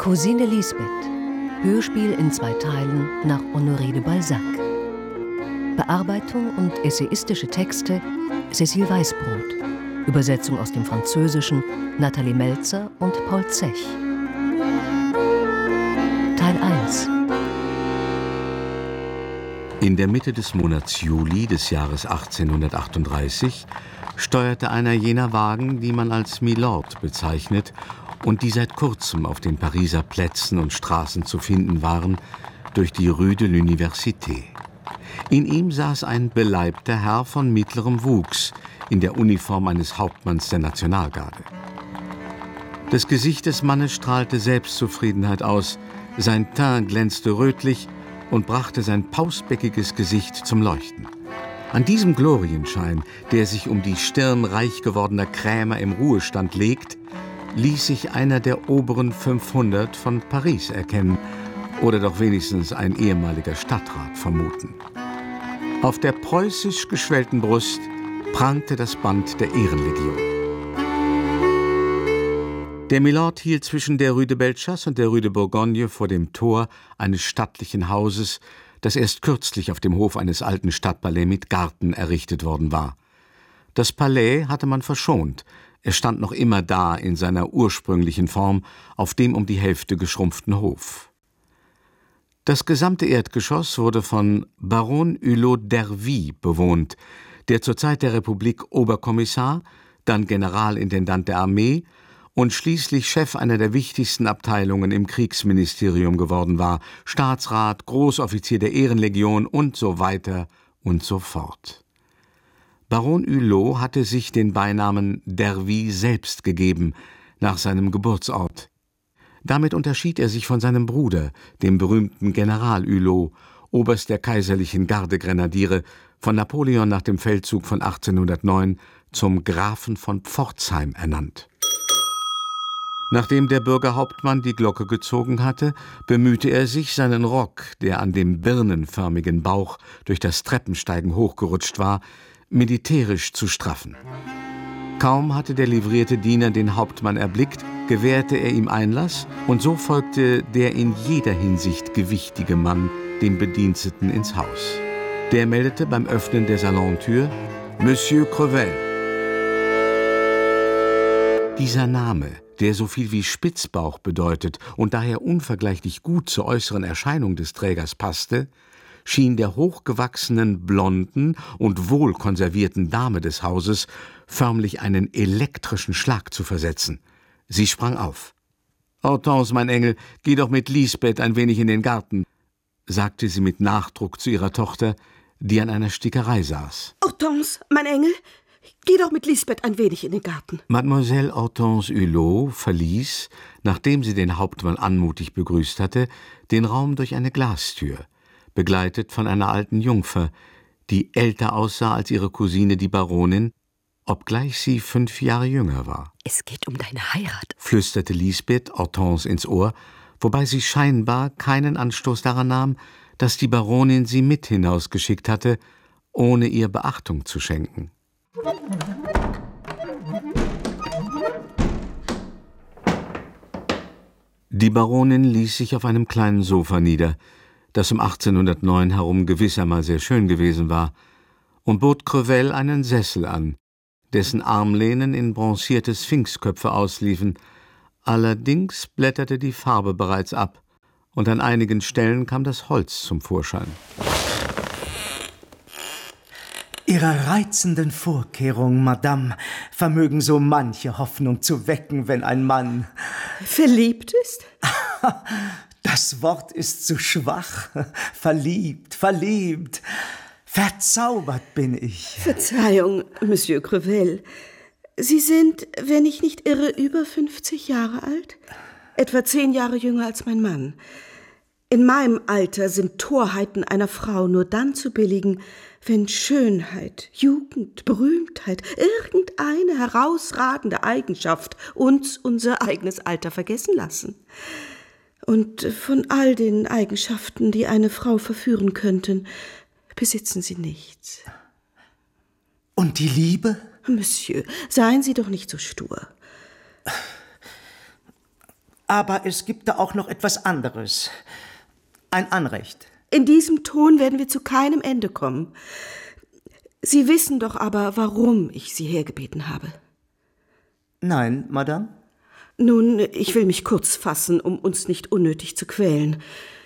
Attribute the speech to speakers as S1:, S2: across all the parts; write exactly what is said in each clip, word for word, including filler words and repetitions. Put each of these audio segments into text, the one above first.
S1: Cousine Lisbeth. Hörspiel in zwei Teilen nach Honoré de Balzac. Bearbeitung und essayistische Texte Cécile Weißbrot. Übersetzung aus dem Französischen Nathalie Melzer und Paul Zech. Teil eins.
S2: In der Mitte des Monats Juli des Jahres achtzehnhundertachtunddreißig steuerte einer jener Wagen, die man als Milord bezeichnet und die seit kurzem auf den Pariser Plätzen und Straßen zu finden waren, durch die Rue de l'Université. In ihm saß ein beleibter Herr von mittlerem Wuchs in der Uniform eines Hauptmanns der Nationalgarde. Das Gesicht des Mannes strahlte Selbstzufriedenheit aus, sein Teint glänzte rötlich und brachte sein pausbäckiges Gesicht zum Leuchten. An diesem Glorienschein, der sich um die Stirn reich gewordener Krämer im Ruhestand legt, ließ sich einer der oberen fünfhundert von Paris erkennen oder doch wenigstens ein ehemaliger Stadtrat vermuten. Auf der preußisch geschwellten Brust prangte das Band der Ehrenlegion. Der Milord hielt zwischen der Rue de Bellechasse und der Rue de Bourgogne vor dem Tor eines stattlichen Hauses, das erst kürzlich auf dem Hof eines alten Stadtpalais mit Garten errichtet worden war. Das Palais hatte man verschont. Es stand noch immer da in seiner ursprünglichen Form auf dem um die Hälfte geschrumpften Hof. Das gesamte Erdgeschoss wurde von Baron Hulot d'Ervy bewohnt, der zur Zeit der Republik Oberkommissar, dann Generalintendant der Armee und schließlich Chef einer der wichtigsten Abteilungen im Kriegsministerium geworden war, Staatsrat, Großoffizier der Ehrenlegion und so weiter und so fort. Baron Hulot hatte sich den Beinamen d'Ervy selbst gegeben, nach seinem Geburtsort. Damit unterschied er sich von seinem Bruder, dem berühmten General Hulot, Oberst der kaiserlichen Gardegrenadiere, von Napoleon nach dem Feldzug von achtzehnhundertneun zum Grafen von Pforzheim ernannt. Nachdem der Bürgerhauptmann die Glocke gezogen hatte, bemühte er sich, seinen Rock, der an dem birnenförmigen Bauch durch das Treppensteigen hochgerutscht war, militärisch zu straffen. Kaum hatte der livrierte Diener den Hauptmann erblickt, gewährte er ihm Einlass, und so folgte der in jeder Hinsicht gewichtige Mann dem Bediensteten ins Haus. Der meldete beim Öffnen der Salontür »Monsieur Crevel«. Dieser Name, der so viel wie Spitzbauch bedeutet und daher unvergleichlich gut zur äußeren Erscheinung des Trägers passte, schien der hochgewachsenen, blonden und wohlkonservierten Dame des Hauses förmlich einen elektrischen Schlag zu versetzen. Sie sprang auf. »Hortense, mein Engel, geh doch mit Lisbeth ein wenig in den Garten«, sagte sie mit Nachdruck zu ihrer Tochter, die an einer Stickerei saß.
S3: »Hortense, mein Engel, geh doch mit Lisbeth ein wenig in den Garten.«
S2: Mademoiselle Hortense Hulot verließ, nachdem sie den Hauptmann anmutig begrüßt hatte, den Raum durch eine Glastür, begleitet von einer alten Jungfer, die älter aussah als ihre Cousine, die Baronin, obgleich sie fünf Jahre jünger war.
S3: »Es geht um deine Heirat«,
S2: flüsterte Lisbeth Hortense ins Ohr, wobei sie scheinbar keinen Anstoß daran nahm, dass die Baronin sie mit hinausgeschickt hatte, ohne ihr Beachtung zu schenken. Die Baronin ließ sich auf einem kleinen Sofa nieder, das um achtzehnhundertneun herum gewiss einmal sehr schön gewesen war, und bot Crevel einen Sessel an, dessen Armlehnen in bronzierte Sphinxköpfe ausliefen. Allerdings blätterte die Farbe bereits ab, und an einigen Stellen kam das Holz zum Vorschein.
S4: Ihre reizenden Vorkehrungen, Madame, vermögen so manche Hoffnung zu wecken, wenn ein Mann
S3: verliebt ist.
S4: Das Wort ist zu schwach. Verliebt, verliebt. Verzaubert bin ich.
S3: Verzeihung, Monsieur Crevel. Sie sind, wenn ich nicht irre, über fünfzig Jahre alt? Etwa zehn Jahre jünger als mein Mann. In meinem Alter sind Torheiten einer Frau nur dann zu billigen, wenn Schönheit, Jugend, Berühmtheit, irgendeine herausragende Eigenschaft uns unser eigenes Alter vergessen lassen. Und von all den Eigenschaften, die eine Frau verführen könnten, besitzen Sie nichts.
S4: Und die Liebe?
S3: Monsieur, seien Sie doch nicht so stur.
S4: Aber es gibt da auch noch etwas anderes. Ein Anrecht.
S3: In diesem Ton werden wir zu keinem Ende kommen. Sie wissen doch aber, warum ich Sie hergebeten habe.
S4: Nein, Madame.
S3: Nun, ich will mich kurz fassen, um uns nicht unnötig zu quälen.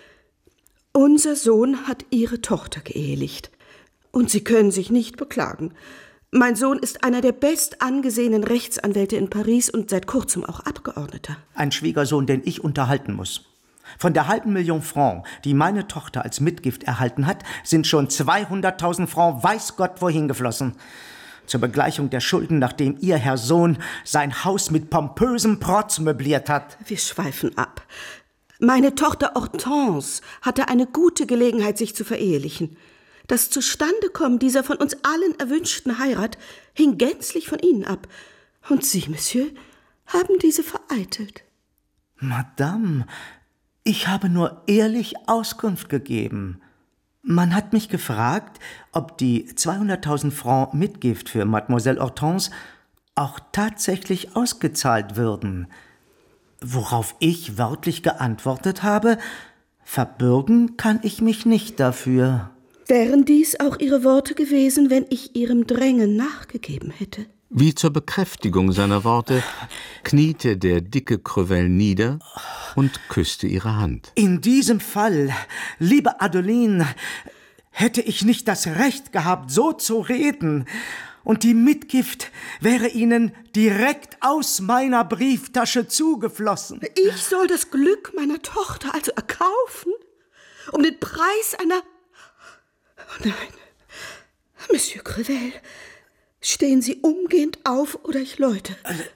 S3: Unser Sohn hat Ihre Tochter geehelicht. Und Sie können sich nicht beklagen. Mein Sohn ist einer der bestangesehenen Rechtsanwälte in Paris und seit kurzem auch Abgeordneter.
S4: Ein Schwiegersohn, den ich unterhalten muss. Von der halben Million Francs, die meine Tochter als Mitgift erhalten hat, sind schon zweihunderttausend Francs weiß Gott wohin geflossen. Zur Begleichung der Schulden, nachdem Ihr Herr Sohn sein Haus mit pompösem Protz möbliert hat.
S3: Wir schweifen ab. Meine Tochter Hortense hatte eine gute Gelegenheit, sich zu verehelichen. Das Zustandekommen dieser von uns allen erwünschten Heirat hing gänzlich von Ihnen ab. Und Sie, Monsieur, haben diese vereitelt.
S4: Madame, ich habe nur ehrlich Auskunft gegeben. Man hat mich gefragt, ob die zweihunderttausend Francs Mitgift für Mademoiselle Hortense auch tatsächlich ausgezahlt würden. Worauf ich wörtlich geantwortet habe, verbürgen kann ich mich nicht dafür.
S3: Wären dies auch Ihre Worte gewesen, wenn ich Ihrem Drängen nachgegeben hätte?
S2: Wie zur Bekräftigung seiner Worte kniete der dicke Crevel nieder und küsste ihre Hand.
S4: In diesem Fall, liebe Adeline, hätte ich nicht das Recht gehabt, so zu reden. Und die Mitgift wäre Ihnen direkt aus meiner Brieftasche zugeflossen.
S3: Ich soll das Glück meiner Tochter also erkaufen? Um den Preis einer... Oh nein, Monsieur Crevel, stehen Sie umgehend auf oder ich läute.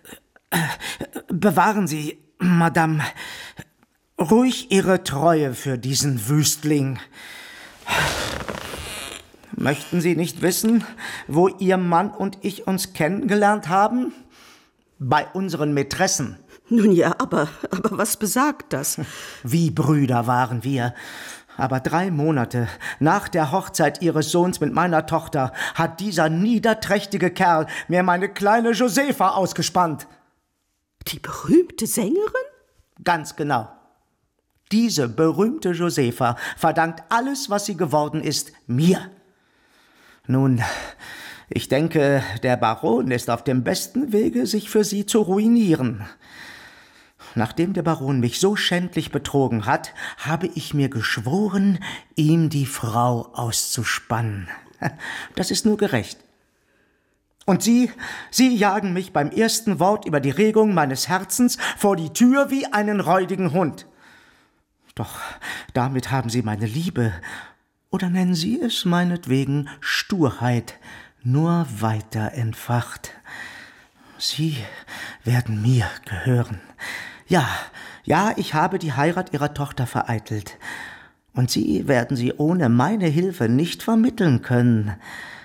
S4: Bewahren Sie, Madame, ruhig Ihre Treue für diesen Wüstling. Möchten Sie nicht wissen, wo Ihr Mann und ich uns kennengelernt haben? Bei unseren Mätressen.
S3: Nun ja, aber, aber was besagt das?
S4: Wie Brüder waren wir. Aber drei Monate nach der Hochzeit Ihres Sohns mit meiner Tochter hat dieser niederträchtige Kerl mir meine kleine Josefa ausgespannt.
S3: Die berühmte Sängerin?
S4: Ganz genau. Diese berühmte Josefa verdankt alles, was sie geworden ist, mir. Nun, ich denke, der Baron ist auf dem besten Wege, sich für sie zu ruinieren. Nachdem der Baron mich so schändlich betrogen hat, habe ich mir geschworen, ihm die Frau auszuspannen. Das ist nur gerecht. Und Sie, Sie jagen mich beim ersten Wort über die Regung meines Herzens vor die Tür wie einen räudigen Hund. Doch damit haben Sie meine Liebe, oder nennen Sie es meinetwegen Sturheit, nur weiter entfacht. Sie werden mir gehören. Ja, ja, ich habe die Heirat Ihrer Tochter vereitelt. Und Sie werden sie ohne meine Hilfe nicht vermitteln können.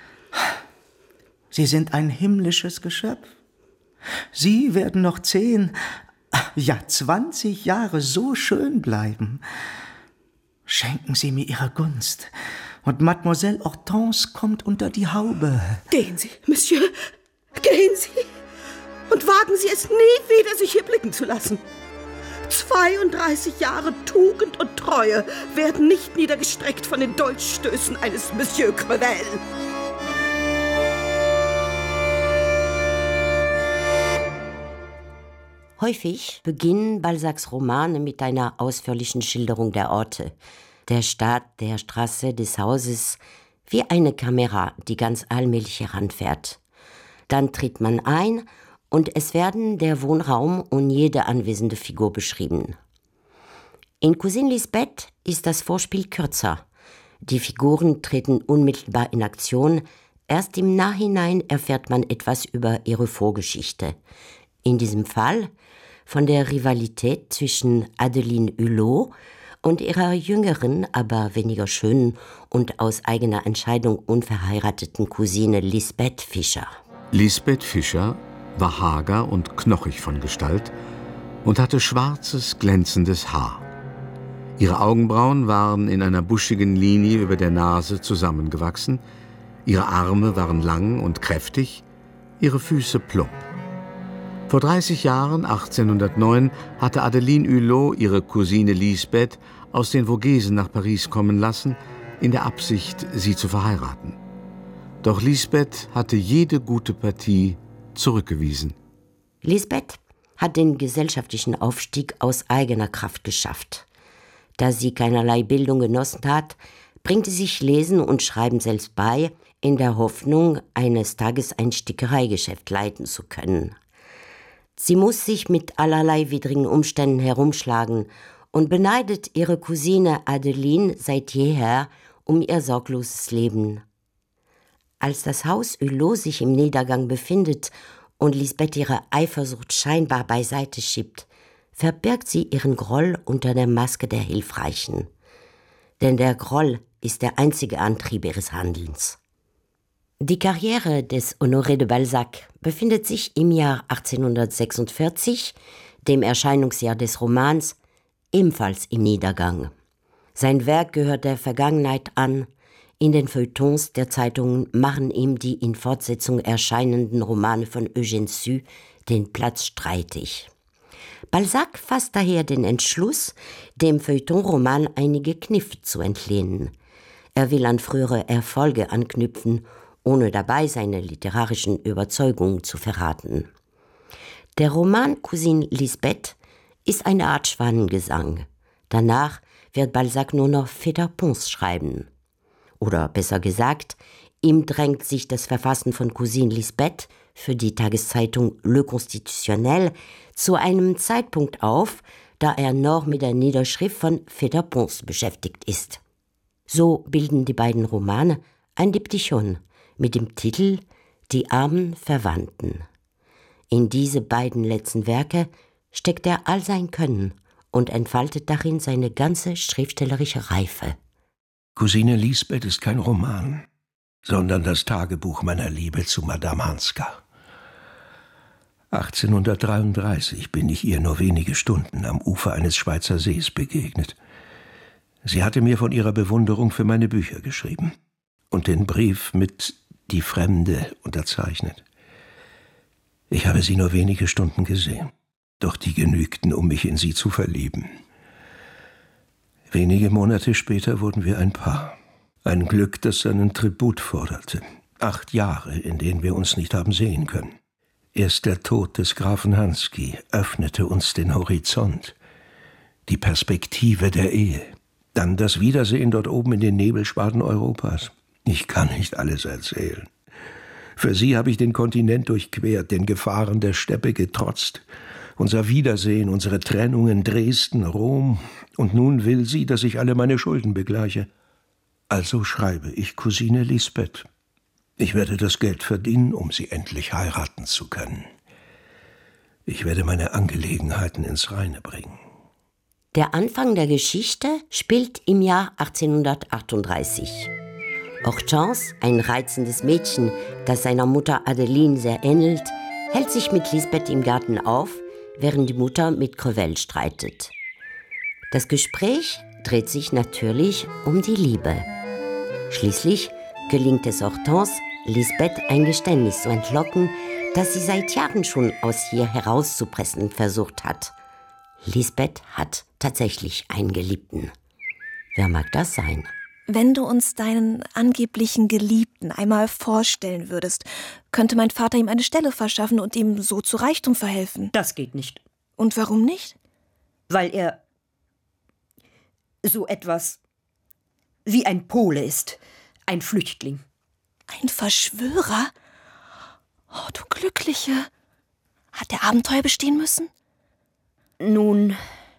S4: Sie sind ein himmlisches Geschöpf. Sie werden noch zehn, ja zwanzig Jahre so schön bleiben. Schenken Sie mir Ihre Gunst, und Mademoiselle Hortense kommt unter die Haube.
S3: Gehen Sie, Monsieur, gehen Sie. Und wagen Sie es nie wieder, sich hier blicken zu lassen. zweiunddreißig Jahre Tugend und Treue werden nicht niedergestreckt von den Dolchstößen eines Monsieur Crevel.
S5: Häufig beginnen Balzacs Romane mit einer ausführlichen Schilderung der Orte, der Stadt, der Straße, des Hauses, wie eine Kamera, die ganz allmählich heranfährt. Dann tritt man ein und es werden der Wohnraum und jede anwesende Figur beschrieben. In Cousine Lisbeth ist das Vorspiel kürzer. Die Figuren treten unmittelbar in Aktion. Erst im Nachhinein erfährt man etwas über ihre Vorgeschichte. In diesem Fall von der Rivalität zwischen Adeline Hulot und ihrer jüngeren, aber weniger schönen und aus eigener Entscheidung unverheirateten Cousine Lisbeth Fischer.
S2: Lisbeth Fischer war hager und knochig von Gestalt und hatte schwarzes, glänzendes Haar. Ihre Augenbrauen waren in einer buschigen Linie über der Nase zusammengewachsen, ihre Arme waren lang und kräftig, ihre Füße plump. Vor dreißig Jahren, achtzehnhundertneun, hatte Adeline Hulot ihre Cousine Lisbeth aus den Vogesen nach Paris kommen lassen, in der Absicht, sie zu verheiraten. Doch Lisbeth hatte jede gute Partie zurückgewiesen.
S5: Lisbeth hat den gesellschaftlichen Aufstieg aus eigener Kraft geschafft. Da sie keinerlei Bildung genossen hat, bringte sich Lesen und Schreiben selbst bei, in der Hoffnung, eines Tages ein Stickereigeschäft leiten zu können. Sie muss sich mit allerlei widrigen Umständen herumschlagen und beneidet ihre Cousine Adeline seit jeher um ihr sorgloses Leben. Als das Haus Hulot sich im Niedergang befindet und Lisbeth ihre Eifersucht scheinbar beiseite schiebt, verbirgt sie ihren Groll unter der Maske der Hilfreichen. Denn der Groll ist der einzige Antrieb ihres Handelns. Die Karriere des Honoré de Balzac befindet sich im Jahr achtzehnhundertsechsundvierzig, dem Erscheinungsjahr des Romans, ebenfalls im Niedergang. Sein Werk gehört der Vergangenheit an. In den Feuilletons der Zeitungen machen ihm die in Fortsetzung erscheinenden Romane von Eugène Sue den Platz streitig. Balzac fasst daher den Entschluss, dem Feuilleton-Roman einige Kniffe zu entlehnen. Er will an frühere Erfolge anknüpfen, ohne dabei seine literarischen Überzeugungen zu verraten. Der Roman Cousine Lisbeth ist eine Art Schwanengesang. Danach wird Balzac nur noch Feuilletons schreiben. Oder besser gesagt, ihm drängt sich das Verfassen von Cousine Lisbeth für die Tageszeitung Le Constitutionnel zu einem Zeitpunkt auf, da er noch mit der Niederschrift von Feuilletons beschäftigt ist. So bilden die beiden Romane ein Diptychon mit dem Titel »Die armen Verwandten«. In diese beiden letzten Werke steckt er all sein Können und entfaltet darin seine ganze schriftstellerische Reife.
S6: Cousine Lisbeth ist kein Roman, sondern das Tagebuch meiner Liebe zu Madame Hanska. achtzehnhundertdreiunddreißig bin ich ihr nur wenige Stunden am Ufer eines Schweizer Sees begegnet. Sie hatte mir von ihrer Bewunderung für meine Bücher geschrieben und den Brief mit »Die Fremde« unterzeichnet. Ich habe sie nur wenige Stunden gesehen, doch die genügten, um mich in sie zu verlieben. Wenige Monate später wurden wir ein Paar. Ein Glück, das seinen Tribut forderte. Acht Jahre, in denen wir uns nicht haben sehen können. Erst der Tod des Grafen Hansky öffnete uns den Horizont, die Perspektive der Ehe. Dann das Wiedersehen dort oben in den Nebelschwaden Europas. Ich kann nicht alles erzählen. Für sie habe ich den Kontinent durchquert, den Gefahren der Steppe getrotzt. Unser Wiedersehen, unsere Trennungen, Dresden, Rom. Und nun will sie, dass ich alle meine Schulden begleiche. Also schreibe ich Cousine Lisbeth. Ich werde das Geld verdienen, um sie endlich heiraten zu können. Ich werde meine Angelegenheiten ins Reine bringen.
S5: Der Anfang der Geschichte spielt im Jahr achtzehnhundertachtunddreißig. Hortense, ein reizendes Mädchen, das seiner Mutter Adeline sehr ähnelt, hält sich mit Lisbeth im Garten auf, während die Mutter mit Crevel streitet. Das Gespräch dreht sich natürlich um die Liebe. Schließlich gelingt es Hortense, Lisbeth ein Geständnis zu entlocken, das sie seit Jahren schon aus ihr herauszupressen versucht hat. Lisbeth hat tatsächlich einen Geliebten. Wer mag das sein?
S7: Wenn du uns deinen angeblichen Geliebten einmal vorstellen würdest, könnte mein Vater ihm eine Stelle verschaffen und ihm so zu Reichtum verhelfen.
S8: Das geht nicht.
S7: Und warum nicht?
S8: Weil er so etwas wie ein Pole ist, ein Flüchtling.
S7: Ein Verschwörer? Oh, du Glückliche. Hat der Abenteuer bestehen müssen?
S8: Nun,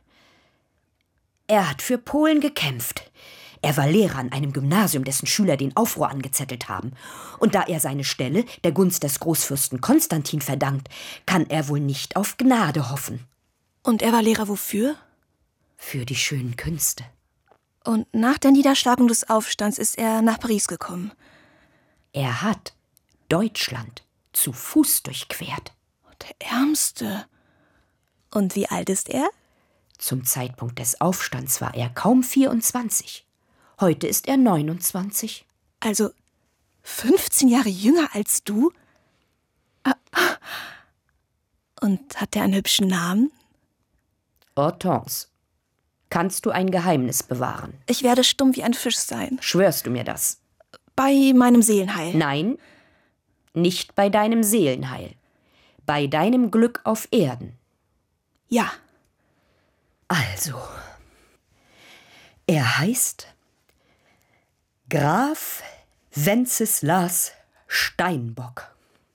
S8: er hat für Polen gekämpft. Er war Lehrer an einem Gymnasium, dessen Schüler den Aufruhr angezettelt haben. Und da er seine Stelle der Gunst des Großfürsten Konstantin verdankt, kann er wohl nicht auf Gnade hoffen.
S7: Und er war Lehrer wofür?
S8: Für die schönen Künste.
S7: Und nach der Niederschlagung des Aufstands ist er nach Paris gekommen.
S8: Er hat Deutschland zu Fuß durchquert.
S7: Der Ärmste. Und wie alt ist er?
S8: Zum Zeitpunkt des Aufstands war er kaum vierundzwanzig. Heute ist er neunundzwanzig.
S7: Also fünfzehn Jahre jünger als du? Und Und hat er einen hübschen Namen?
S8: Hortense, kannst du ein Geheimnis bewahren?
S7: Ich werde stumm wie ein Fisch sein.
S8: Schwörst du mir das?
S7: Bei meinem Seelenheil.
S8: Nein, nicht bei deinem Seelenheil. Bei deinem Glück auf Erden.
S7: Ja.
S8: Also, er heißt Graf Wenceslas Steinbock.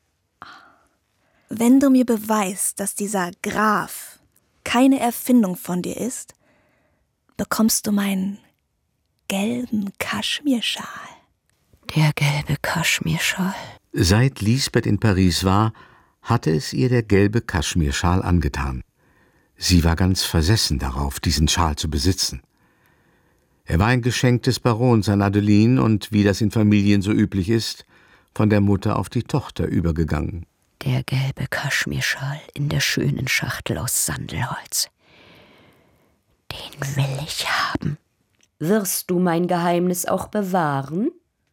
S7: Wenn du mir beweist, dass dieser Graf keine Erfindung von dir ist, bekommst du meinen gelben Kaschmirschal.
S5: Der gelbe Kaschmirschal.
S2: Seit Lisbeth in Paris war, hatte es ihr der gelbe Kaschmirschal angetan. Sie war ganz versessen darauf, diesen Schal zu besitzen. Er war ein Geschenk des Barons an Adeline und, wie das in Familien so üblich ist, von der Mutter auf die Tochter übergegangen.
S5: Der gelbe Kaschmirschal in der schönen Schachtel aus Sandelholz. Den will ich haben.
S8: Wirst du mein Geheimnis auch bewahren?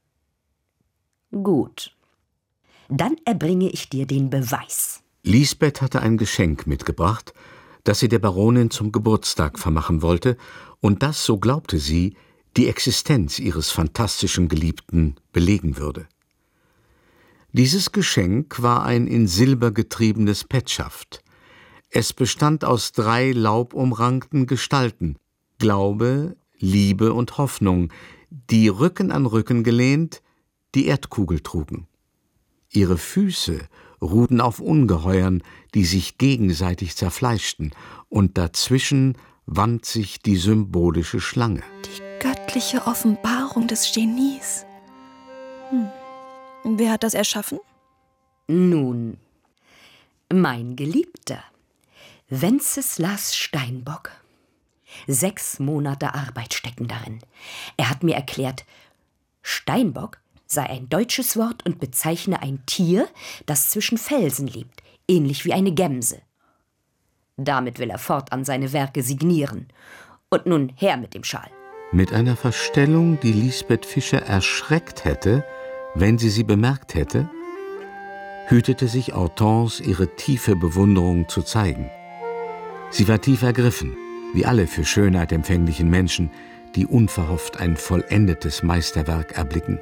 S8: Gut. Dann erbringe ich dir den Beweis.
S2: Lisbeth hatte ein Geschenk mitgebracht, das sie der Baronin zum Geburtstag vermachen wollte, und das, so glaubte sie, die Existenz ihres fantastischen Geliebten belegen würde. Dieses Geschenk war ein in Silber getriebenes Petschaft. Es bestand aus drei laubumrankten Gestalten, Glaube, Liebe und Hoffnung, die Rücken an Rücken gelehnt die Erdkugel trugen. Ihre Füße ruhten auf Ungeheuern, die sich gegenseitig zerfleischten, und dazwischen wand sich die symbolische Schlange.
S7: Die göttliche Offenbarung des Genies. Hm. Wer hat das erschaffen?
S8: Nun, mein Geliebter, Wenceslas Steinbock. Sechs Monate Arbeit stecken darin. Er hat mir erklärt, Steinbock sei ein deutsches Wort und bezeichne ein Tier, das zwischen Felsen lebt, ähnlich wie eine Gemse. Damit will er fortan seine Werke signieren. Und nun her mit dem Schal.
S2: Mit einer Verstellung, die Lisbeth Fischer erschreckt hätte, wenn sie sie bemerkt hätte, hütete sich Hortense, ihre tiefe Bewunderung zu zeigen. Sie war tief ergriffen, wie alle für Schönheit empfänglichen Menschen, die unverhofft ein vollendetes Meisterwerk erblicken.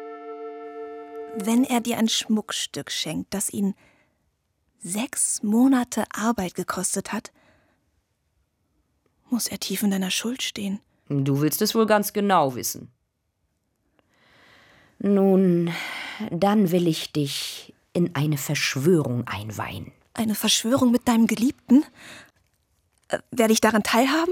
S7: Wenn er dir ein Schmuckstück schenkt, das ihn sechs Monate Arbeit gekostet hat, muss er tief in deiner Schuld stehen.
S8: Du willst es wohl ganz genau wissen. Nun, dann will ich dich in eine Verschwörung einweihen.
S7: Eine Verschwörung mit deinem Geliebten? Äh, werde ich daran teilhaben?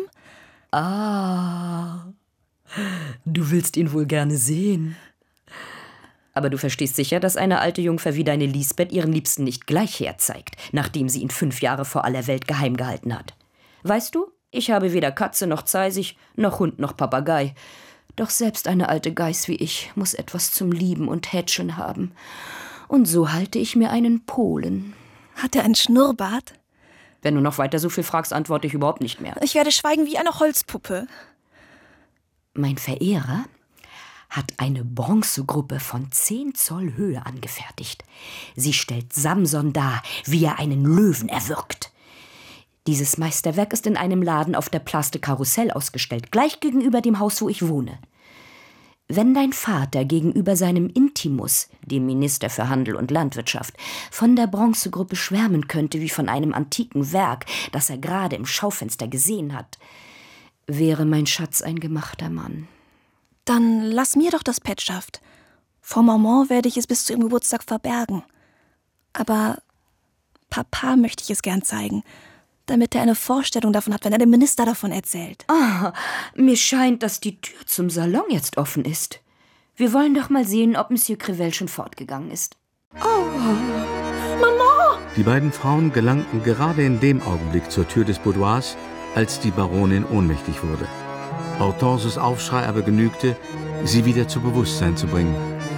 S8: Ah, du willst ihn wohl gerne sehen. Aber du verstehst sicher, dass eine alte Jungfer wie deine Lisbeth ihren Liebsten nicht gleich herzeigt, nachdem sie ihn fünf Jahre vor aller Welt geheim gehalten hat. Weißt du, ich habe weder Katze noch Zeisig, noch Hund noch Papagei. Doch selbst eine alte Geiß wie ich muss etwas zum Lieben und Hätscheln haben. Und so halte ich mir einen Polen.
S7: Hat er einen Schnurrbart?
S8: Wenn du noch weiter so viel fragst, antworte ich überhaupt nicht mehr.
S7: Ich werde schweigen wie eine Holzpuppe.
S8: Mein Verehrer hat eine Bronzegruppe von zehn Zoll Höhe angefertigt. Sie stellt Samson dar, wie er einen Löwen erwürgt. Dieses Meisterwerk ist in einem Laden auf der Place de Carrousel ausgestellt, gleich gegenüber dem Haus, wo ich wohne. Wenn dein Vater gegenüber seinem Intimus, dem Minister für Handel und Landwirtschaft, von der Bronzegruppe schwärmen könnte wie von einem antiken Werk, das er gerade im Schaufenster gesehen hat, wäre mein Schatz ein gemachter Mann.
S7: Dann lass mir doch das Petschaft. Vor Maman werde ich es bis zu ihrem Geburtstag verbergen. Aber Papa möchte ich es gern zeigen, damit er eine Vorstellung davon hat, wenn er dem Minister davon erzählt.
S8: Ah, mir scheint, dass die Tür zum Salon jetzt offen ist. Wir wollen doch mal sehen, ob Monsieur Crevel schon fortgegangen ist.
S7: Oh, Maman!
S2: Die beiden Frauen gelangten gerade in dem Augenblick zur Tür des Boudoirs, als die Baronin ohnmächtig wurde. Hortenses Aufschrei aber genügte, sie wieder zu Bewusstsein zu bringen.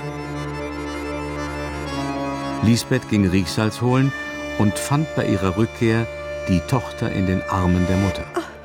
S2: Lisbeth ging Riechsalz holen und fand bei ihrer Rückkehr die Tochter in den Armen der Mutter.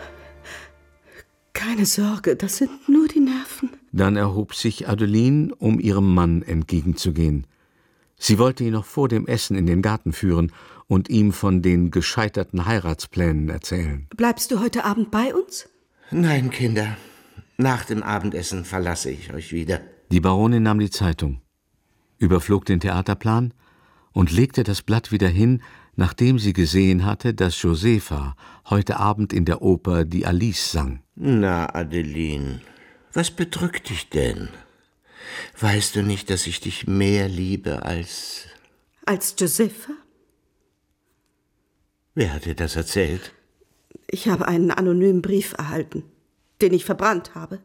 S3: Keine Sorge, das sind nur die Nerven.
S2: Dann erhob sich Adeline, um ihrem Mann entgegenzugehen. Sie wollte ihn noch vor dem Essen in den Garten führen und ihm von den gescheiterten Heiratsplänen erzählen.
S3: Bleibst du heute Abend bei uns?
S9: Nein, Kinder. Nach dem Abendessen verlasse ich euch wieder.
S2: Die Baronin nahm die Zeitung, überflog den Theaterplan und legte das Blatt wieder hin, nachdem sie gesehen hatte, dass Josefa heute Abend in der Oper die Alice sang.
S9: Na, Adeline, was bedrückt dich denn? Weißt du nicht, dass ich dich mehr liebe als...
S3: Als Josefa?
S9: Wer hat dir das erzählt?
S3: Ich habe einen anonymen Brief erhalten, den ich verbrannt habe.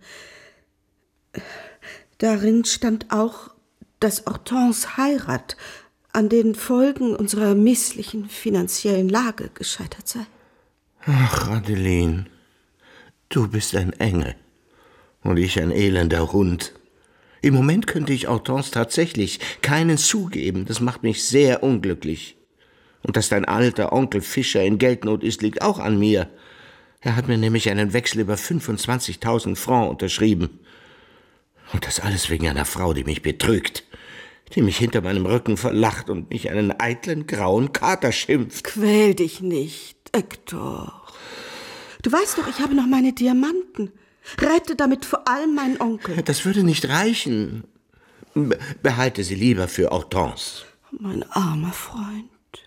S3: Darin stand auch, dass Hortense Heirat an den Folgen unserer misslichen finanziellen Lage gescheitert sei.
S9: Ach, Adeline, du bist ein Engel und ich ein elender Hund. Im Moment könnte ich Hortense tatsächlich keinen zugeben. Das macht mich sehr unglücklich. Und dass dein alter Onkel Fischer in Geldnot ist, liegt auch an mir. Er hat mir nämlich einen Wechsel über fünfundzwanzigtausend Francs unterschrieben. Und das alles wegen einer Frau, die mich betrügt, die mich hinter meinem Rücken verlacht und mich einen eitlen, grauen Kater schimpft.
S3: Quäl dich nicht, Hector. Du weißt doch, ich habe noch meine Diamanten. Rette damit vor allem meinen Onkel.
S9: Das würde nicht reichen. Be- behalte sie lieber für Hortense.
S3: Mein armer Freund.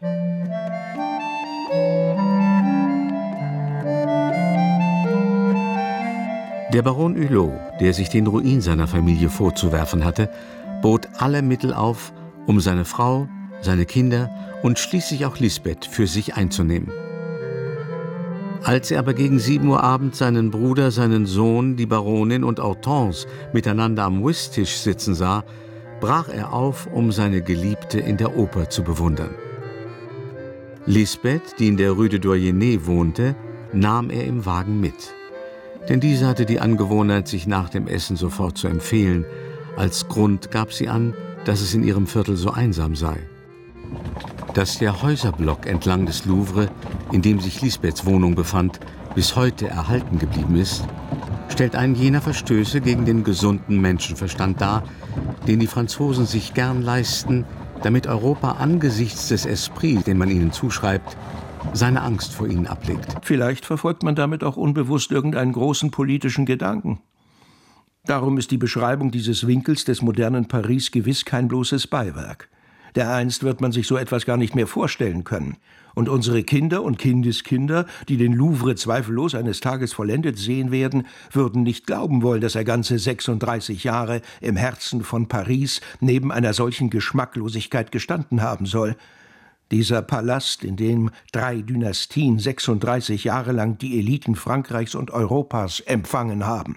S2: Der Baron Hulot, der sich den Ruin seiner Familie vorzuwerfen hatte, bot alle Mittel auf, um seine Frau, seine Kinder und schließlich auch Lisbeth für sich einzunehmen. Als er aber gegen sieben Uhr abends seinen Bruder, seinen Sohn, die Baronin und Hortense miteinander am Whisttisch sitzen sah, brach er auf, um seine Geliebte in der Oper zu bewundern. Lisbeth, die in der Rue de Doyenné wohnte, nahm er im Wagen mit. Denn diese hatte die Angewohnheit, sich nach dem Essen sofort zu empfehlen. Als Grund gab sie an, dass es in ihrem Viertel so einsam sei. Dass der Häuserblock entlang des Louvre, in dem sich Lisbeths Wohnung befand, bis heute erhalten geblieben ist, stellt einen jener Verstöße gegen den gesunden Menschenverstand dar, den die Franzosen sich gern leisten, damit Europa angesichts des Esprits, den man ihnen zuschreibt, seine Angst vor ihnen ablegt.
S6: Vielleicht verfolgt man damit auch unbewusst irgendeinen großen politischen Gedanken. Darum ist die Beschreibung dieses Winkels des modernen Paris gewiss kein bloßes Beiwerk. Dereinst wird man sich so etwas gar nicht mehr vorstellen können. Und unsere Kinder und Kindeskinder, die den Louvre zweifellos eines Tages vollendet sehen werden, würden nicht glauben wollen, dass er ganze sechsunddreißig Jahre im Herzen von Paris neben einer solchen Geschmacklosigkeit gestanden haben soll. Dieser Palast, in dem drei Dynastien sechsunddreißig Jahre lang die Eliten Frankreichs und Europas empfangen haben.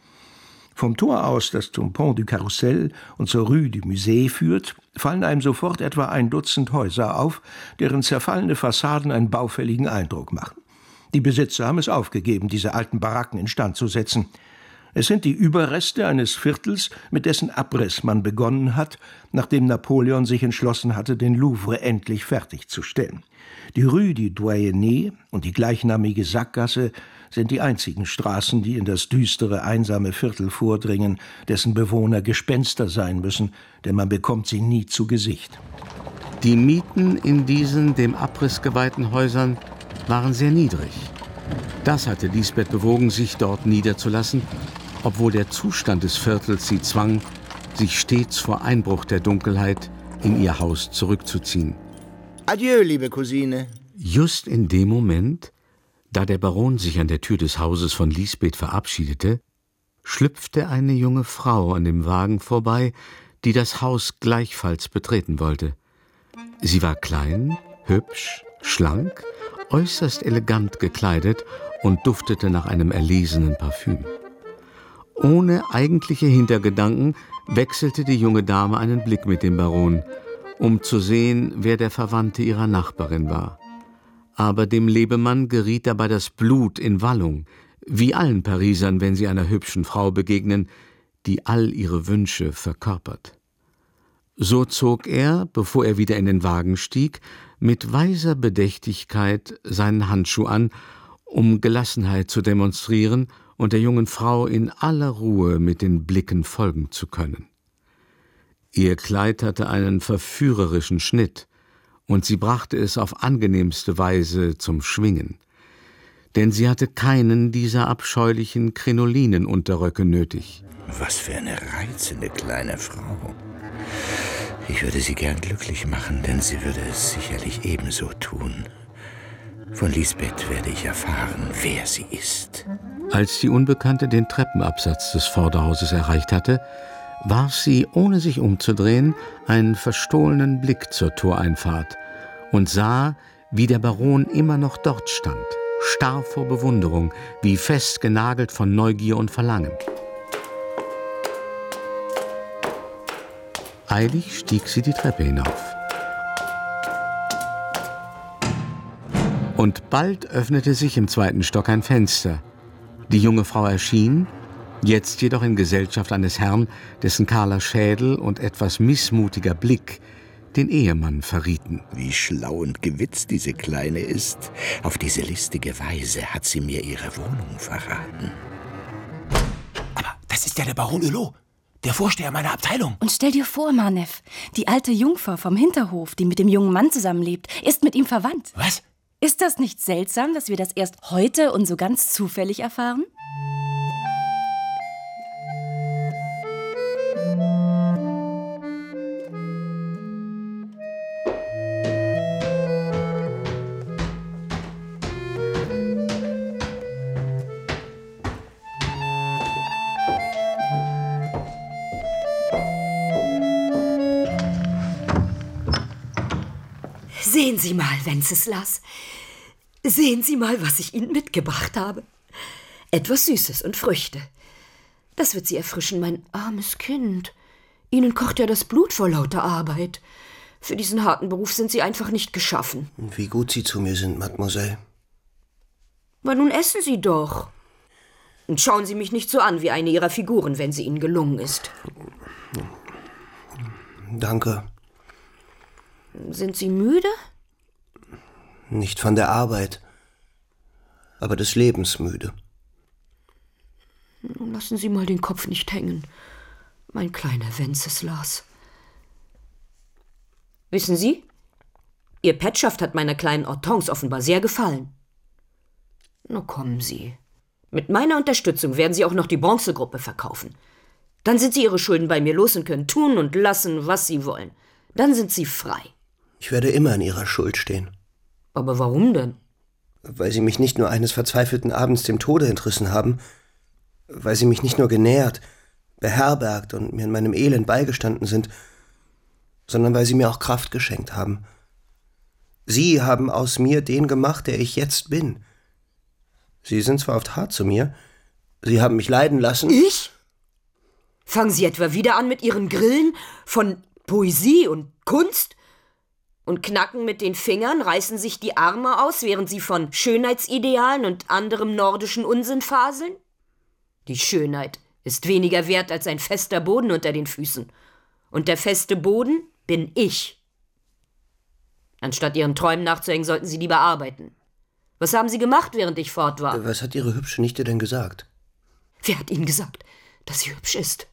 S6: Vom Tor aus, das zum Pont du Carrousel und zur Rue du Musée führt, fallen einem sofort etwa ein Dutzend Häuser auf, deren zerfallene Fassaden einen baufälligen Eindruck machen. Die Besitzer haben es aufgegeben, diese alten Baracken instand zu setzen. Es sind die Überreste eines Viertels, mit dessen Abriss man begonnen hat, nachdem Napoleon sich entschlossen hatte, den Louvre endlich fertigzustellen. Die Rue du Doyenné und die gleichnamige Sackgasse sind die einzigen Straßen, die in das düstere, einsame Viertel vordringen, dessen Bewohner Gespenster sein müssen, denn man bekommt sie nie zu Gesicht.
S2: Die Mieten in diesen dem Abriss geweihten Häusern waren sehr niedrig. Das hatte Lisbeth bewogen, sich dort niederzulassen, obwohl der Zustand des Viertels sie zwang, sich stets vor Einbruch der Dunkelheit in ihr Haus zurückzuziehen.
S9: Adieu, liebe Cousine.
S2: Just in dem Moment, da der Baron sich an der Tür des Hauses von Lisbeth verabschiedete, schlüpfte eine junge Frau an dem Wagen vorbei, die das Haus gleichfalls betreten wollte. Sie war klein, hübsch, schlank, äußerst elegant gekleidet und duftete nach einem erlesenen Parfüm. Ohne eigentliche Hintergedanken wechselte die junge Dame einen Blick mit dem Baron, um zu sehen, wer der Verwandte ihrer Nachbarin war. Aber dem Lebemann geriet dabei das Blut in Wallung, wie allen Parisern, wenn sie einer hübschen Frau begegnen, die all ihre Wünsche verkörpert. So zog er, bevor er wieder in den Wagen stieg, mit weiser Bedächtigkeit seinen Handschuh an, um Gelassenheit zu demonstrieren und der jungen Frau in aller Ruhe mit den Blicken folgen zu können. Ihr Kleid hatte einen verführerischen Schnitt, und sie brachte es auf angenehmste Weise zum Schwingen. Denn sie hatte keinen dieser abscheulichen Krinolinenunterröcke nötig.
S9: Was für eine reizende kleine Frau. Ich würde sie gern glücklich machen, denn sie würde es sicherlich ebenso tun. Von Lisbeth werde ich erfahren, wer sie ist.
S2: Als die Unbekannte den Treppenabsatz des Vorderhauses erreicht hatte, warf sie, ohne sich umzudrehen, einen verstohlenen Blick zur Toreinfahrt und sah, wie der Baron immer noch dort stand, starr vor Bewunderung, wie fest genagelt von Neugier und Verlangen. Eilig stieg sie die Treppe hinauf. Und bald öffnete sich im zweiten Stock ein Fenster. Die junge Frau erschien, jetzt jedoch in Gesellschaft eines Herrn, dessen kahler Schädel und etwas missmutiger Blick den Ehemann verrieten.
S9: Wie schlau und gewitzt diese Kleine ist. Auf diese listige Weise hat sie mir ihre Wohnung verraten.
S10: Aber das ist ja der Baron Hulot, der Vorsteher meiner Abteilung.
S7: Und stell dir vor, Marnef, die alte Jungfer vom Hinterhof, die mit dem jungen Mann zusammenlebt, ist mit ihm verwandt.
S10: Was?
S7: Ist das nicht seltsam, dass wir das erst heute und so ganz zufällig erfahren?
S8: Sehen Sie mal, Wenceslas. Sehen Sie mal, was ich Ihnen mitgebracht habe. Etwas Süßes und Früchte. Das wird Sie erfrischen, mein armes Kind. Ihnen kocht ja das Blut vor lauter Arbeit. Für diesen harten Beruf sind Sie einfach nicht geschaffen.
S6: Wie gut Sie zu mir sind, Mademoiselle.
S8: Aber nun essen Sie doch. Und schauen Sie mich nicht so an wie eine Ihrer Figuren, wenn sie Ihnen gelungen ist.
S6: Danke.
S8: Sind Sie müde?
S6: Nicht von der Arbeit, aber des Lebens müde.
S8: Nun lassen Sie mal den Kopf nicht hängen, mein kleiner Wenceslas. Wissen Sie, Ihr Petschaft hat meiner kleinen Hortense offenbar sehr gefallen. Na kommen Sie. Mit meiner Unterstützung werden Sie auch noch die Bronzegruppe verkaufen. Dann sind Sie Ihre Schulden bei mir los und können tun und lassen, was Sie wollen. Dann sind Sie frei.
S6: Ich werde immer in Ihrer Schuld stehen.
S8: Aber warum denn?
S6: Weil Sie mich nicht nur eines verzweifelten Abends dem Tode entrissen haben, weil Sie mich nicht nur genährt, beherbergt und mir in meinem Elend beigestanden sind, sondern weil Sie mir auch Kraft geschenkt haben. Sie haben aus mir den gemacht, der ich jetzt bin. Sie sind zwar oft hart zu mir, Sie haben mich leiden lassen.
S8: Ich? Fangen Sie etwa wieder an mit Ihren Grillen von Poesie und Kunst? Und knacken mit den Fingern, reißen sich die Arme aus, während sie von Schönheitsidealen und anderem nordischen Unsinn faseln? Die Schönheit ist weniger wert als ein fester Boden unter den Füßen. Und der feste Boden bin ich. Anstatt Ihren Träumen nachzuhängen, sollten Sie lieber arbeiten. Was haben Sie gemacht, während ich fort war?
S6: Was hat Ihre hübsche Nichte denn gesagt?
S8: Wer hat Ihnen gesagt, dass sie hübsch ist?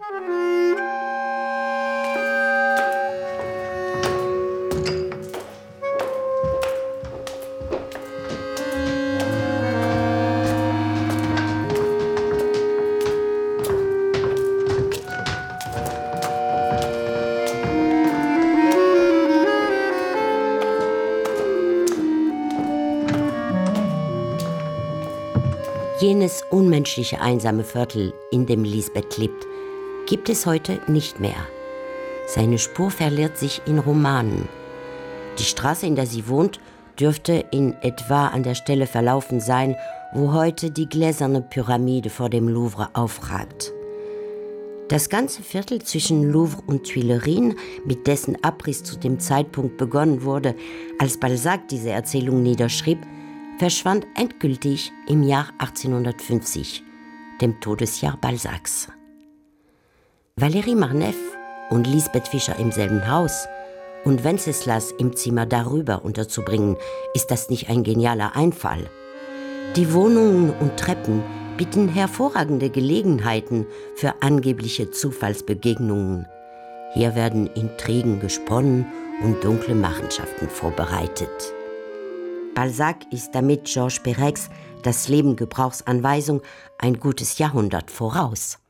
S5: Jenes unmenschliche einsame Viertel, in dem Lisbeth lebt, gibt es heute nicht mehr. Seine Spur verliert sich in Romanen. Die Straße, in der sie wohnt, dürfte in etwa an der Stelle verlaufen sein, wo heute die gläserne Pyramide vor dem Louvre aufragt. Das ganze Viertel zwischen Louvre und Tuilerien, mit dessen Abriss zu dem Zeitpunkt begonnen wurde, als Balzac diese Erzählung niederschrieb, verschwand endgültig im Jahr achtzehnhundertfünfzig, dem Todesjahr Balzacs. Valérie Marneffe und Lisbeth Fischer im selben Haus und Wenceslas im Zimmer darüber unterzubringen, ist das nicht ein genialer Einfall? Die Wohnungen und Treppen bieten hervorragende Gelegenheiten für angebliche Zufallsbegegnungen. Hier werden Intrigen gesponnen und dunkle Machenschaften vorbereitet. Balzac ist damit Georges Perec das Leben-Gebrauchsanweisung ein gutes Jahrhundert voraus.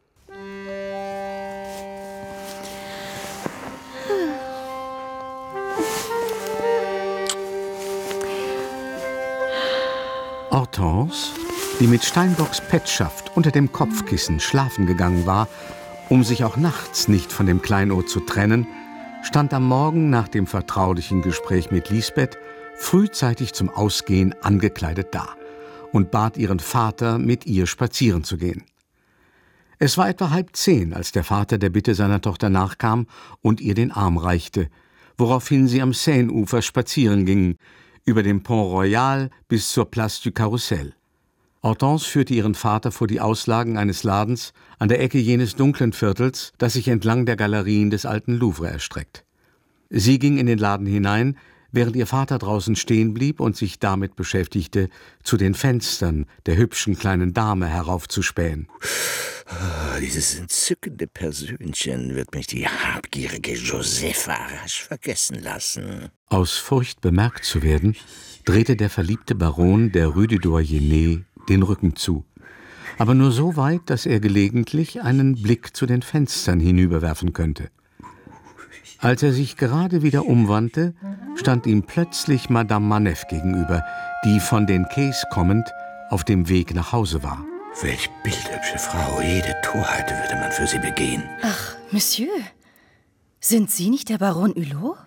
S2: Hortense, die mit Steinbocks Petschaft unter dem Kopfkissen schlafen gegangen war, um sich auch nachts nicht von dem Kleinod zu trennen, stand am Morgen nach dem vertraulichen Gespräch mit Lisbeth frühzeitig zum Ausgehen angekleidet da und bat ihren Vater, mit ihr spazieren zu gehen. Es war etwa halb zehn, als der Vater der Bitte seiner Tochter nachkam und ihr den Arm reichte, woraufhin sie am Seineufer spazieren gingen, über den Pont Royal bis zur Place du Carrousel. Hortense führte ihren Vater vor die Auslagen eines Ladens an der Ecke jenes dunklen Viertels, das sich entlang der Galerien des alten Louvre erstreckt. Sie ging in den Laden hinein, während ihr Vater draußen stehen blieb und sich damit beschäftigte, zu den Fenstern der hübschen kleinen Dame heraufzuspähen.
S9: Oh, dieses entzückende Persönchen wird mich die habgierige Josepha rasch vergessen lassen.
S2: Aus Furcht bemerkt zu werden, drehte der verliebte Baron der Rue du Doyenné den Rücken zu, aber nur so weit, dass er gelegentlich einen Blick zu den Fenstern hinüberwerfen könnte. Als er sich gerade wieder umwandte, stand ihm plötzlich Madame Manef gegenüber, die von den Quais kommend auf dem Weg nach Hause war.
S9: Welch bildhübsche Frau, jede Torheit würde man für sie begehen.
S11: Ach, Monsieur, sind Sie nicht der Baron Hulot?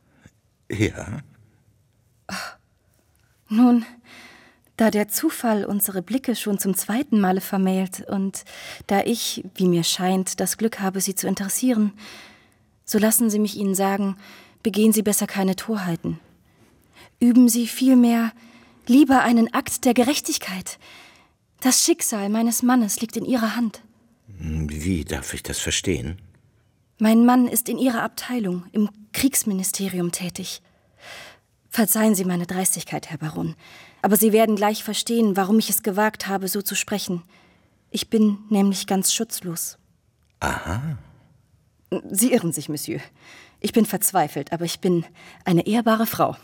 S9: Ja.
S11: Ach, nun, da der Zufall unsere Blicke schon zum zweiten Male vermählt und da ich, wie mir scheint, das Glück habe, Sie zu interessieren, so lassen Sie mich Ihnen sagen, begehen Sie besser keine Torheiten. Üben Sie vielmehr lieber einen Akt der Gerechtigkeit. Das Schicksal meines Mannes liegt in Ihrer Hand.
S9: Wie darf ich das verstehen?
S11: Mein Mann ist in Ihrer Abteilung, im Kriegsministerium tätig. Verzeihen Sie meine Dreistigkeit, Herr Baron, aber Sie werden gleich verstehen, warum ich es gewagt habe, so zu sprechen. Ich bin nämlich ganz schutzlos.
S9: Aha.
S11: Sie irren sich, Monsieur. Ich bin verzweifelt, aber ich bin eine ehrbare Frau.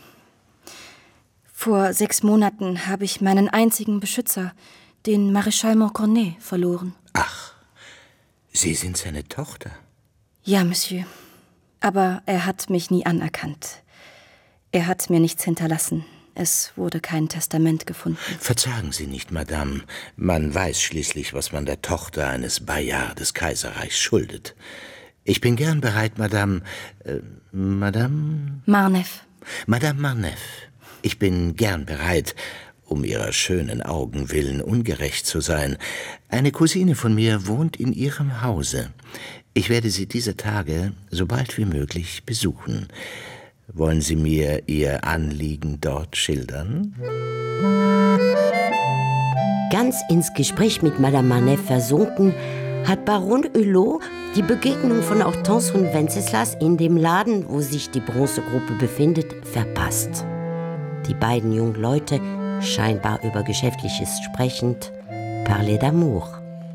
S11: Vor sechs Monaten habe ich meinen einzigen Beschützer, den Maréchal Montcornet, verloren.
S9: Ach, Sie sind seine Tochter?
S11: Ja, Monsieur. Aber er hat mich nie anerkannt. Er hat mir nichts hinterlassen. Es wurde kein Testament gefunden.
S9: Verzagen Sie nicht, Madame. Man weiß schließlich, was man der Tochter eines Bayard des Kaiserreichs schuldet. Ich bin gern bereit, Madame... Äh, Madame...
S11: Marnef.
S9: Madame Marnef. Ich bin gern bereit, um Ihrer schönen Augen willen ungerecht zu sein. Eine Cousine von mir wohnt in Ihrem Hause. Ich werde Sie diese Tage so bald wie möglich besuchen. Wollen Sie mir Ihr Anliegen dort schildern?
S5: Ganz ins Gespräch mit Madame Marnef versunken, hat Baron Hulot die Begegnung von Hortense und Wenceslas in dem Laden, wo sich die Bronzegruppe befindet, verpasst. Die beiden jungen Leute, scheinbar über Geschäftliches sprechend, parlaient d'amour.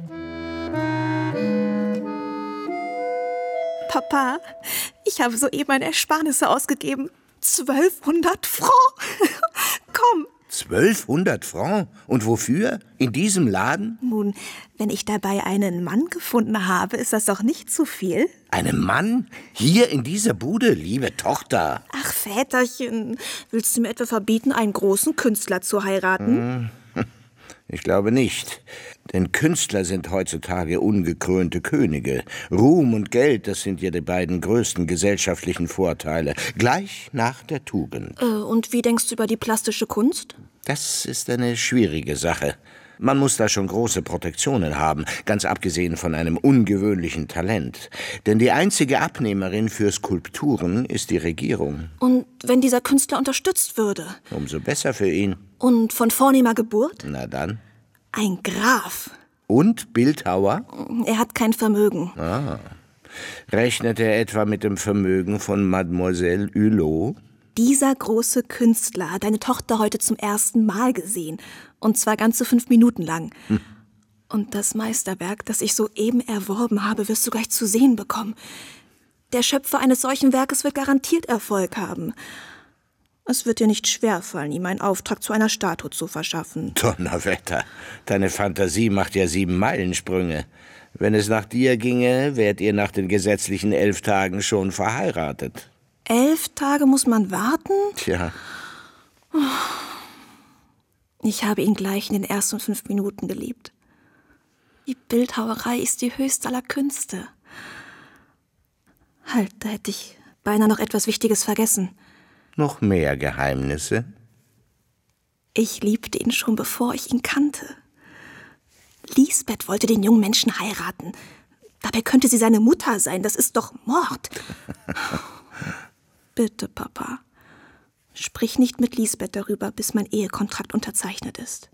S7: Papa, ich habe soeben meine Ersparnisse ausgegeben. zwölfhundert Francs. Komm.
S9: zwölfhundert Francs? Und wofür? In diesem Laden?
S7: Nun, wenn ich dabei einen Mann gefunden habe, ist das doch nicht zu viel?
S9: Einen Mann? Hier in dieser Bude, liebe Tochter?
S7: Ach, Väterchen, willst du mir etwa verbieten, einen großen Künstler zu heiraten?
S9: Ich glaube nicht. Denn Künstler sind heutzutage ungekrönte Könige. Ruhm und Geld, das sind ja die beiden größten gesellschaftlichen Vorteile. Gleich nach der Tugend.
S7: Äh, und wie denkst du über die plastische Kunst?
S9: Das ist eine schwierige Sache. Man muss da schon große Protektionen haben, ganz abgesehen von einem ungewöhnlichen Talent. Denn die einzige Abnehmerin für Skulpturen ist die Regierung.
S7: Und wenn dieser Künstler unterstützt würde?
S9: Umso besser für ihn.
S7: Und von vornehmer Geburt?
S9: Na dann.
S7: Ein Graf.
S9: Und Bildhauer?
S7: Er hat kein Vermögen.
S9: Ah. Rechnet er etwa mit dem Vermögen von Mademoiselle Hulot?
S7: Dieser große Künstler hat deine Tochter heute zum ersten Mal gesehen. Und zwar ganze fünf Minuten lang. Hm. Und das Meisterwerk, das ich soeben erworben habe, wirst du gleich zu sehen bekommen. Der Schöpfer eines solchen Werkes wird garantiert Erfolg haben. Es wird dir nicht schwerfallen, ihm einen Auftrag zu einer Statue zu verschaffen.
S9: Donnerwetter, deine Fantasie macht ja sieben Meilensprünge. Wenn es nach dir ginge, wärt ihr nach den gesetzlichen elf Tagen schon verheiratet.
S7: Elf Tage muss man warten?
S9: Tja.
S7: Ich habe ihn gleich in den ersten fünf Minuten geliebt. Die Bildhauerei ist die höchste aller Künste. Halt, da hätte ich beinahe noch etwas Wichtiges vergessen.
S9: Noch mehr Geheimnisse?
S7: Ich liebte ihn schon, bevor ich ihn kannte. Lisbeth wollte den jungen Menschen heiraten. Dabei könnte sie seine Mutter sein. Das ist doch Mord. Bitte, Papa. Sprich nicht mit Lisbeth darüber, bis mein Ehekontrakt unterzeichnet ist.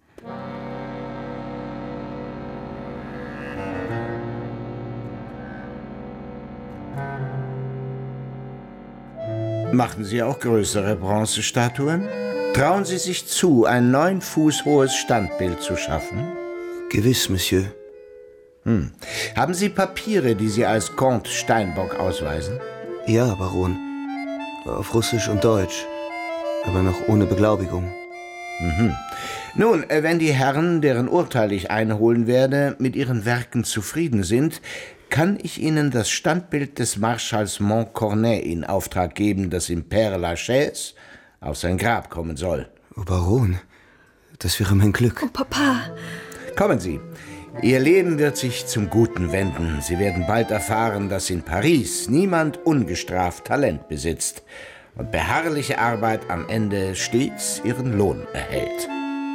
S9: Machen Sie auch größere Bronzestatuen? Trauen Sie sich zu, ein neun Fuß hohes Standbild zu schaffen?
S6: Gewiss, Monsieur.
S9: Hm. Haben Sie Papiere, die Sie als Comte Steinbock ausweisen?
S6: Ja, Baron. Auf Russisch und Deutsch. Aber noch ohne Beglaubigung.
S9: Mhm. Nun, wenn die Herren, deren Urteil ich einholen werde, mit ihren Werken zufrieden sind, kann ich Ihnen das Standbild des Marschalls Montcornet in Auftrag geben, das im Père Lachaise auf sein Grab kommen soll.
S6: Oh, Baron, das wäre mein Glück.
S7: Oh, Papa.
S9: Kommen Sie. Ihr Leben wird sich zum Guten wenden. Sie werden bald erfahren, dass in Paris niemand ungestraft Talent besitzt und beharrliche Arbeit am Ende stets ihren Lohn erhält.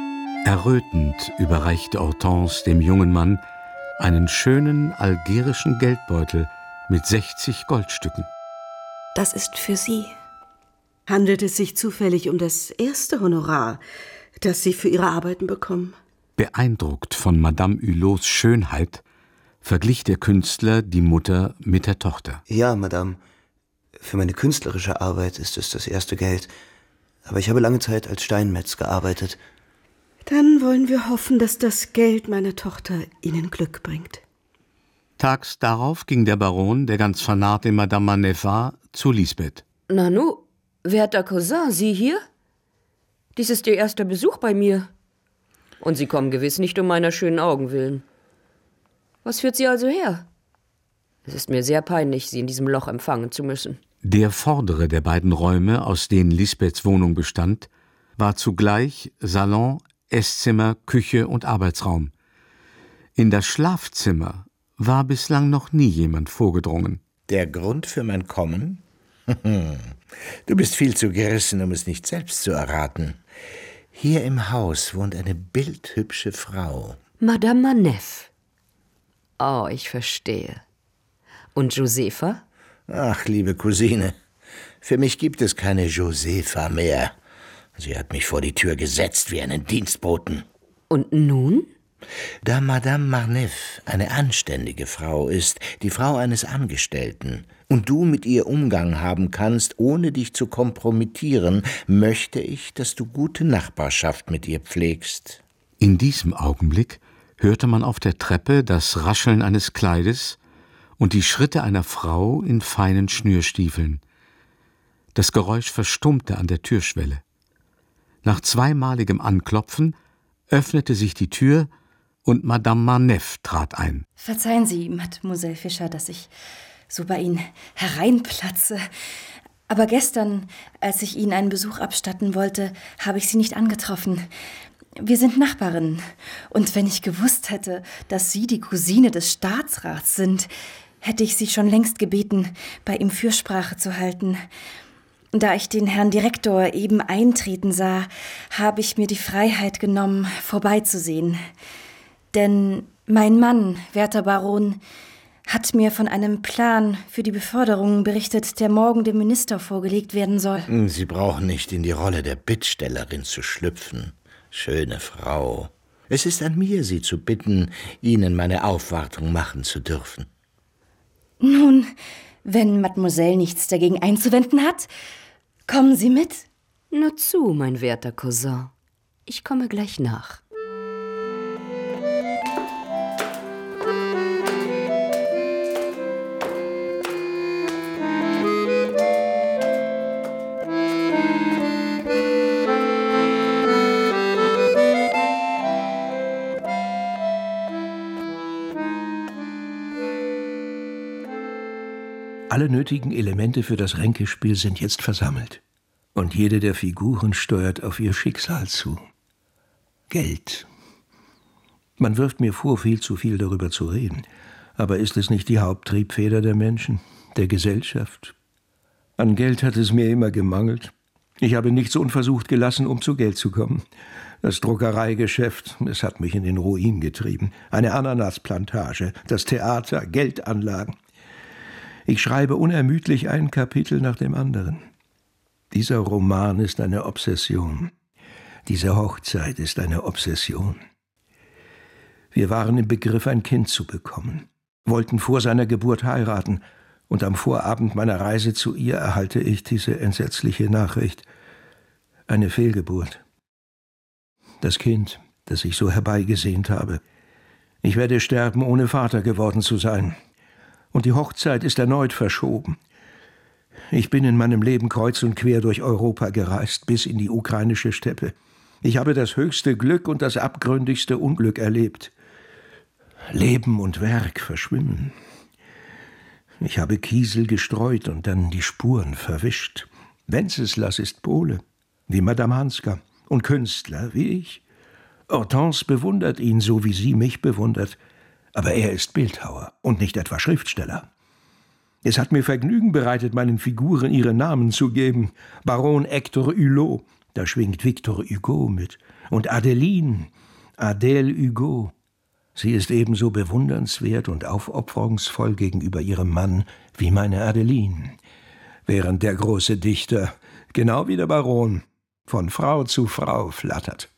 S2: Errötend überreichte Hortense dem jungen Mann einen schönen algerischen Geldbeutel mit sechzig Goldstücken.
S7: Das ist für Sie.
S3: Handelt es sich zufällig um das erste Honorar, das Sie für Ihre Arbeiten bekommen?
S2: Beeindruckt von Madame Hulots Schönheit verglich der Künstler die Mutter mit der Tochter.
S6: Ja, Madame. Für meine künstlerische Arbeit ist es das erste Geld. Aber ich habe lange Zeit als Steinmetz gearbeitet.
S3: Dann wollen wir hoffen, dass das Geld meiner Tochter Ihnen Glück bringt.
S2: Tags darauf ging der Baron, der ganz vernarrt in Madame Manef war, zu Lisbeth.
S8: Nanu, werter Cousin, Sie hier? Dies ist Ihr erster Besuch bei mir. Und Sie kommen gewiss nicht um meiner schönen Augen willen. Was führt Sie also her? Es ist mir sehr peinlich, Sie in diesem Loch empfangen zu müssen.
S2: Der vordere der beiden Räume, aus denen Lisbeths Wohnung bestand, war zugleich Salon, Esszimmer, Küche und Arbeitsraum. In das Schlafzimmer war bislang noch nie jemand vorgedrungen.
S9: Der Grund für mein Kommen? Du bist viel zu gerissen, um es nicht selbst zu erraten. Hier im Haus wohnt eine bildhübsche Frau.
S8: Madame Manef. Oh, ich verstehe. Und Josefa?
S9: Ach, liebe Cousine, für mich gibt es keine Josefa mehr. Sie hat mich vor die Tür gesetzt wie einen Dienstboten.
S8: Und nun?
S9: Da Madame Marneffe eine anständige Frau ist, die Frau eines Angestellten, und du mit ihr Umgang haben kannst, ohne dich zu kompromittieren, möchte ich, dass du gute Nachbarschaft mit ihr pflegst.
S2: In diesem Augenblick hörte man auf der Treppe das Rascheln eines Kleides und die Schritte einer Frau in feinen Schnürstiefeln. Das Geräusch verstummte an der Türschwelle. Nach zweimaligem Anklopfen öffnete sich die Tür und Madame Marneffe trat ein.
S11: Verzeihen Sie, Mademoiselle Fischer, dass ich so bei Ihnen hereinplatze. Aber gestern, als ich Ihnen einen Besuch abstatten wollte, habe ich Sie nicht angetroffen. Wir sind Nachbarinnen. Und wenn ich gewusst hätte, dass Sie die Cousine des Staatsrats sind, hätte ich Sie schon längst gebeten, bei ihm Fürsprache zu halten. Da ich den Herrn Direktor eben eintreten sah, habe ich mir die Freiheit genommen, vorbeizusehen. Denn mein Mann, werter Baron, hat mir von einem Plan für die Beförderung berichtet, der morgen dem Minister vorgelegt werden soll.
S9: Sie brauchen nicht in die Rolle der Bittstellerin zu schlüpfen, schöne Frau. Es ist an mir, Sie zu bitten, Ihnen meine Aufwartung machen zu dürfen.
S11: Nun, wenn Mademoiselle nichts dagegen einzuwenden hat, kommen Sie mit?
S8: Nur zu, mein werter Cousin. Ich komme gleich nach.
S6: Alle nötigen Elemente für das Ränkespiel sind jetzt versammelt. Und jede der Figuren steuert auf ihr Schicksal zu. Geld. Man wirft mir vor, viel zu viel darüber zu reden. Aber ist es nicht die Haupttriebfeder der Menschen, der Gesellschaft? An Geld hat es mir immer gemangelt. Ich habe nichts unversucht gelassen, um zu Geld zu kommen. Das Druckereigeschäft, es hat mich in den Ruin getrieben. Eine Ananasplantage, das Theater, Geldanlagen. Ich schreibe unermüdlich ein Kapitel nach dem anderen. Dieser Roman ist eine Obsession. Diese Hochzeit ist eine Obsession. Wir waren im Begriff, ein Kind zu bekommen, wollten vor seiner Geburt heiraten, und am Vorabend meiner Reise zu ihr erhalte ich diese entsetzliche Nachricht. Eine Fehlgeburt. Das Kind, das ich so herbeigesehnt habe. Ich werde sterben, ohne Vater geworden zu sein. Und die Hochzeit ist erneut verschoben. Ich bin in meinem Leben kreuz und quer durch Europa gereist, bis in die ukrainische Steppe. Ich habe das höchste Glück und das abgründigste Unglück erlebt. Leben und Werk verschwimmen. Ich habe Kiesel gestreut und dann die Spuren verwischt. Wenceslas ist Pole, wie Madame Hanska, und Künstler wie ich. Hortense bewundert ihn, so wie sie mich bewundert, aber er ist Bildhauer und nicht etwa Schriftsteller. Es hat mir Vergnügen bereitet, meinen Figuren ihre Namen zu geben. Baron Hector Hulot, da schwingt Victor Hugo mit, und Adeline, Adèle Hugo. Sie ist ebenso bewundernswert und aufopferungsvoll gegenüber ihrem Mann wie meine Adeline, während der große Dichter, genau wie der Baron, von Frau zu Frau flattert.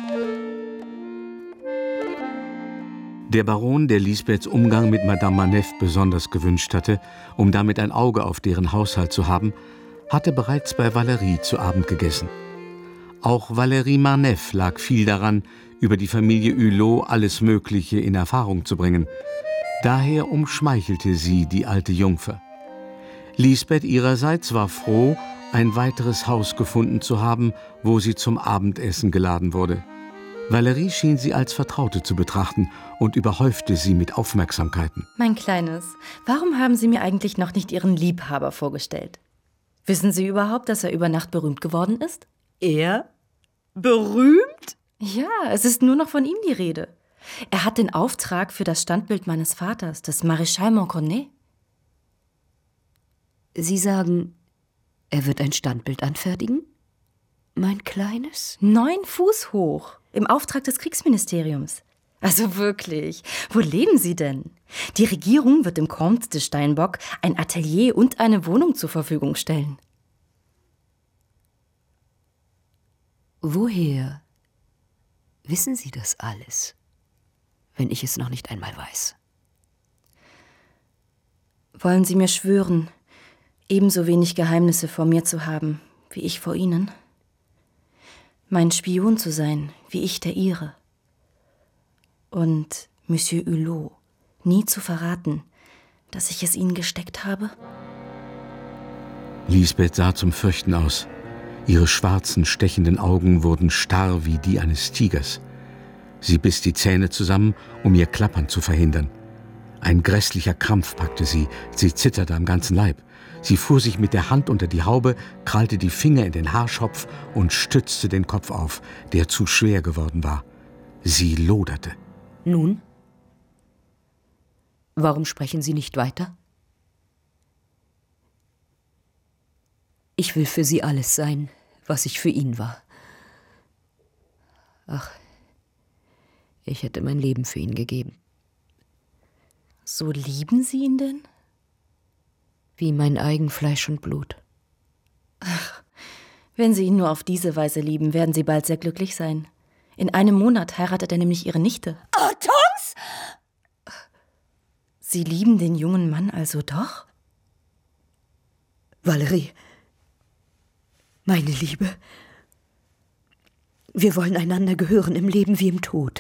S2: Der Baron, der Lisbeths Umgang mit Madame Manef besonders gewünscht hatte, um damit ein Auge auf deren Haushalt zu haben, hatte bereits bei Valérie zu Abend gegessen. Auch Valérie Marneffe lag viel daran, über die Familie Hulot alles Mögliche in Erfahrung zu bringen. Daher umschmeichelte sie die alte Jungfer. Lisbeth ihrerseits war froh, ein weiteres Haus gefunden zu haben, wo sie zum Abendessen geladen wurde. Valérie schien sie als Vertraute zu betrachten und überhäufte sie mit Aufmerksamkeiten.
S11: Mein Kleines, warum haben Sie mir eigentlich noch nicht Ihren Liebhaber vorgestellt? Wissen Sie überhaupt, dass er über Nacht berühmt geworden ist?
S8: Er? Berühmt?
S11: Ja, es ist nur noch von ihm die Rede. Er hat den Auftrag für das Standbild meines Vaters, des Maréchal Montcornet.
S8: Sie sagen, er wird ein Standbild anfertigen? Mein Kleines?
S11: Neun Fuß hoch, im Auftrag des Kriegsministeriums. Also wirklich, wo leben Sie denn? Die Regierung wird dem Comte de Steinbock ein Atelier und eine Wohnung zur Verfügung stellen.
S8: Woher wissen Sie das alles, wenn ich es noch nicht einmal weiß?
S11: Wollen Sie mir schwören, ebenso wenig Geheimnisse vor mir zu haben, wie ich vor Ihnen? Mein Spion zu sein, wie ich der Ihre. Und Monsieur Hulot nie zu verraten, dass ich es Ihnen gesteckt habe?
S2: Lisbeth sah zum Fürchten aus. Ihre schwarzen, stechenden Augen wurden starr wie die eines Tigers. Sie biss die Zähne zusammen, um ihr Klappern zu verhindern. Ein grässlicher Krampf packte sie, sie zitterte am ganzen Leib. Sie fuhr sich mit der Hand unter die Haube, krallte die Finger in den Haarschopf und stützte den Kopf auf, der zu schwer geworden war. Sie loderte.
S8: Nun? Warum sprechen Sie nicht weiter? Ich will für Sie alles sein, was ich für ihn war. Ach, ich hätte mein Leben für ihn gegeben.
S11: So lieben Sie ihn denn?
S8: Wie mein eigen Fleisch und Blut.
S11: Ach, wenn Sie ihn nur auf diese Weise lieben, werden Sie bald sehr glücklich sein. In einem Monat heiratet er nämlich Ihre Nichte.
S8: Hortense!
S11: Sie lieben den jungen Mann also doch?
S8: Valérie, meine Liebe, wir wollen einander gehören im Leben wie im Tod.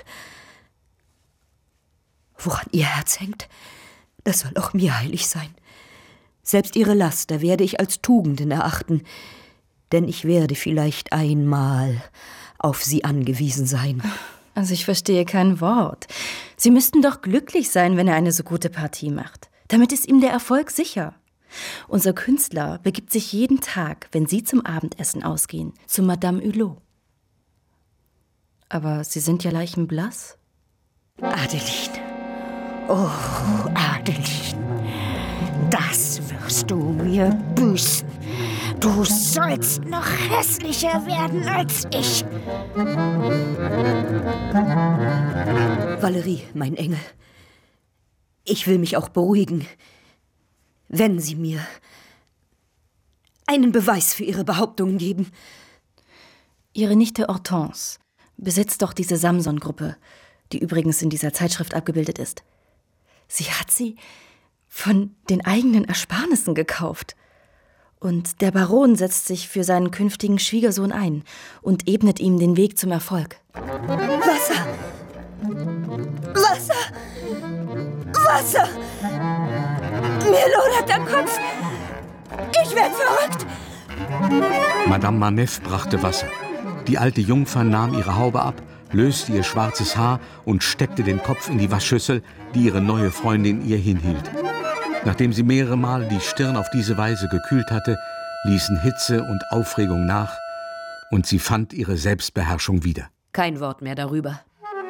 S8: Woran Ihr Herz hängt, das soll auch mir heilig sein. Selbst Ihre Laster werde ich als Tugenden erachten, denn ich werde vielleicht einmal auf Sie angewiesen sein.
S11: Also ich verstehe kein Wort. Sie müssten doch glücklich sein, wenn er eine so gute Partie macht. Damit ist ihm der Erfolg sicher. Unser Künstler begibt sich jeden Tag, wenn Sie zum Abendessen ausgehen, zu Madame Hulot. Aber Sie sind ja leichenblass.
S8: Adeline. Oh, Adeline. Das wirst du mir büßen. Du sollst noch hässlicher werden als ich. Valerie, mein Engel. Ich will mich auch beruhigen, wenn Sie mir einen Beweis für Ihre Behauptungen geben.
S11: Ihre Nichte Hortense besitzt doch diese Samson-Gruppe, die übrigens in dieser Zeitschrift abgebildet ist. Sie hat sie von den eigenen Ersparnissen gekauft. Und der Baron setzt sich für seinen künftigen Schwiegersohn ein und ebnet ihm den Weg zum Erfolg.
S8: Wasser! Wasser! Wasser! Mir lodert der Kopf! Ich werde verrückt!
S2: Madame Manef brachte Wasser. Die alte Jungfer nahm ihre Haube ab, löste ihr schwarzes Haar und steckte den Kopf in die Waschschüssel, die ihre neue Freundin ihr hinhielt. Nachdem sie mehrere Mal die Stirn auf diese Weise gekühlt hatte, ließen Hitze und Aufregung nach und sie fand ihre Selbstbeherrschung wieder.
S8: Kein Wort mehr darüber.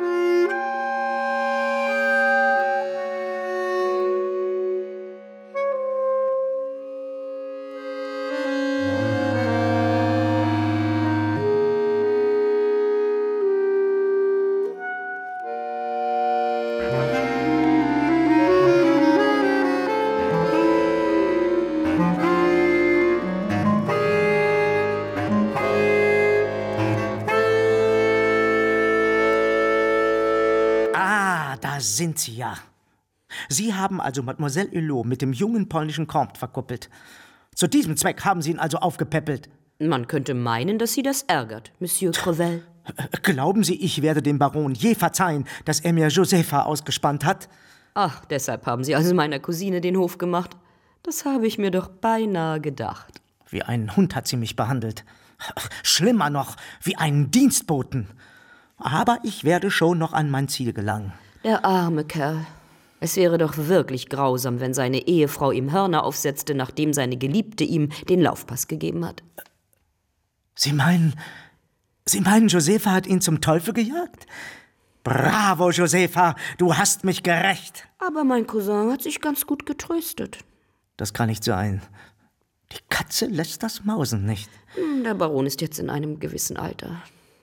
S4: Sind Sie ja. Sie haben also Mademoiselle Hulot mit dem jungen polnischen Comte verkuppelt. Zu diesem Zweck haben Sie ihn also aufgepäppelt.
S8: Man könnte meinen, dass Sie das ärgert, Monsieur Crevel.
S4: Glauben Sie, ich werde dem Baron je verzeihen, dass er mir Josefa ausgespannt hat?
S8: Ach, deshalb haben Sie also meiner Cousine den Hof gemacht. Das habe ich mir doch beinahe gedacht.
S4: Wie ein Hund hat sie mich behandelt. Schlimmer noch, wie einen Dienstboten. Aber ich werde schon noch an mein Ziel gelangen.
S8: Der arme Kerl. Es wäre doch wirklich grausam, wenn seine Ehefrau ihm Hörner aufsetzte, nachdem seine Geliebte ihm den Laufpass gegeben hat.
S4: Sie meinen, Sie meinen, Josefa hat ihn zum Teufel gejagt? Bravo, Josefa, du hast mich gerächt.
S8: Aber mein Cousin hat sich ganz gut getröstet.
S4: Das kann nicht sein. Die Katze lässt das Mausen nicht.
S8: Der Baron ist jetzt in einem gewissen Alter.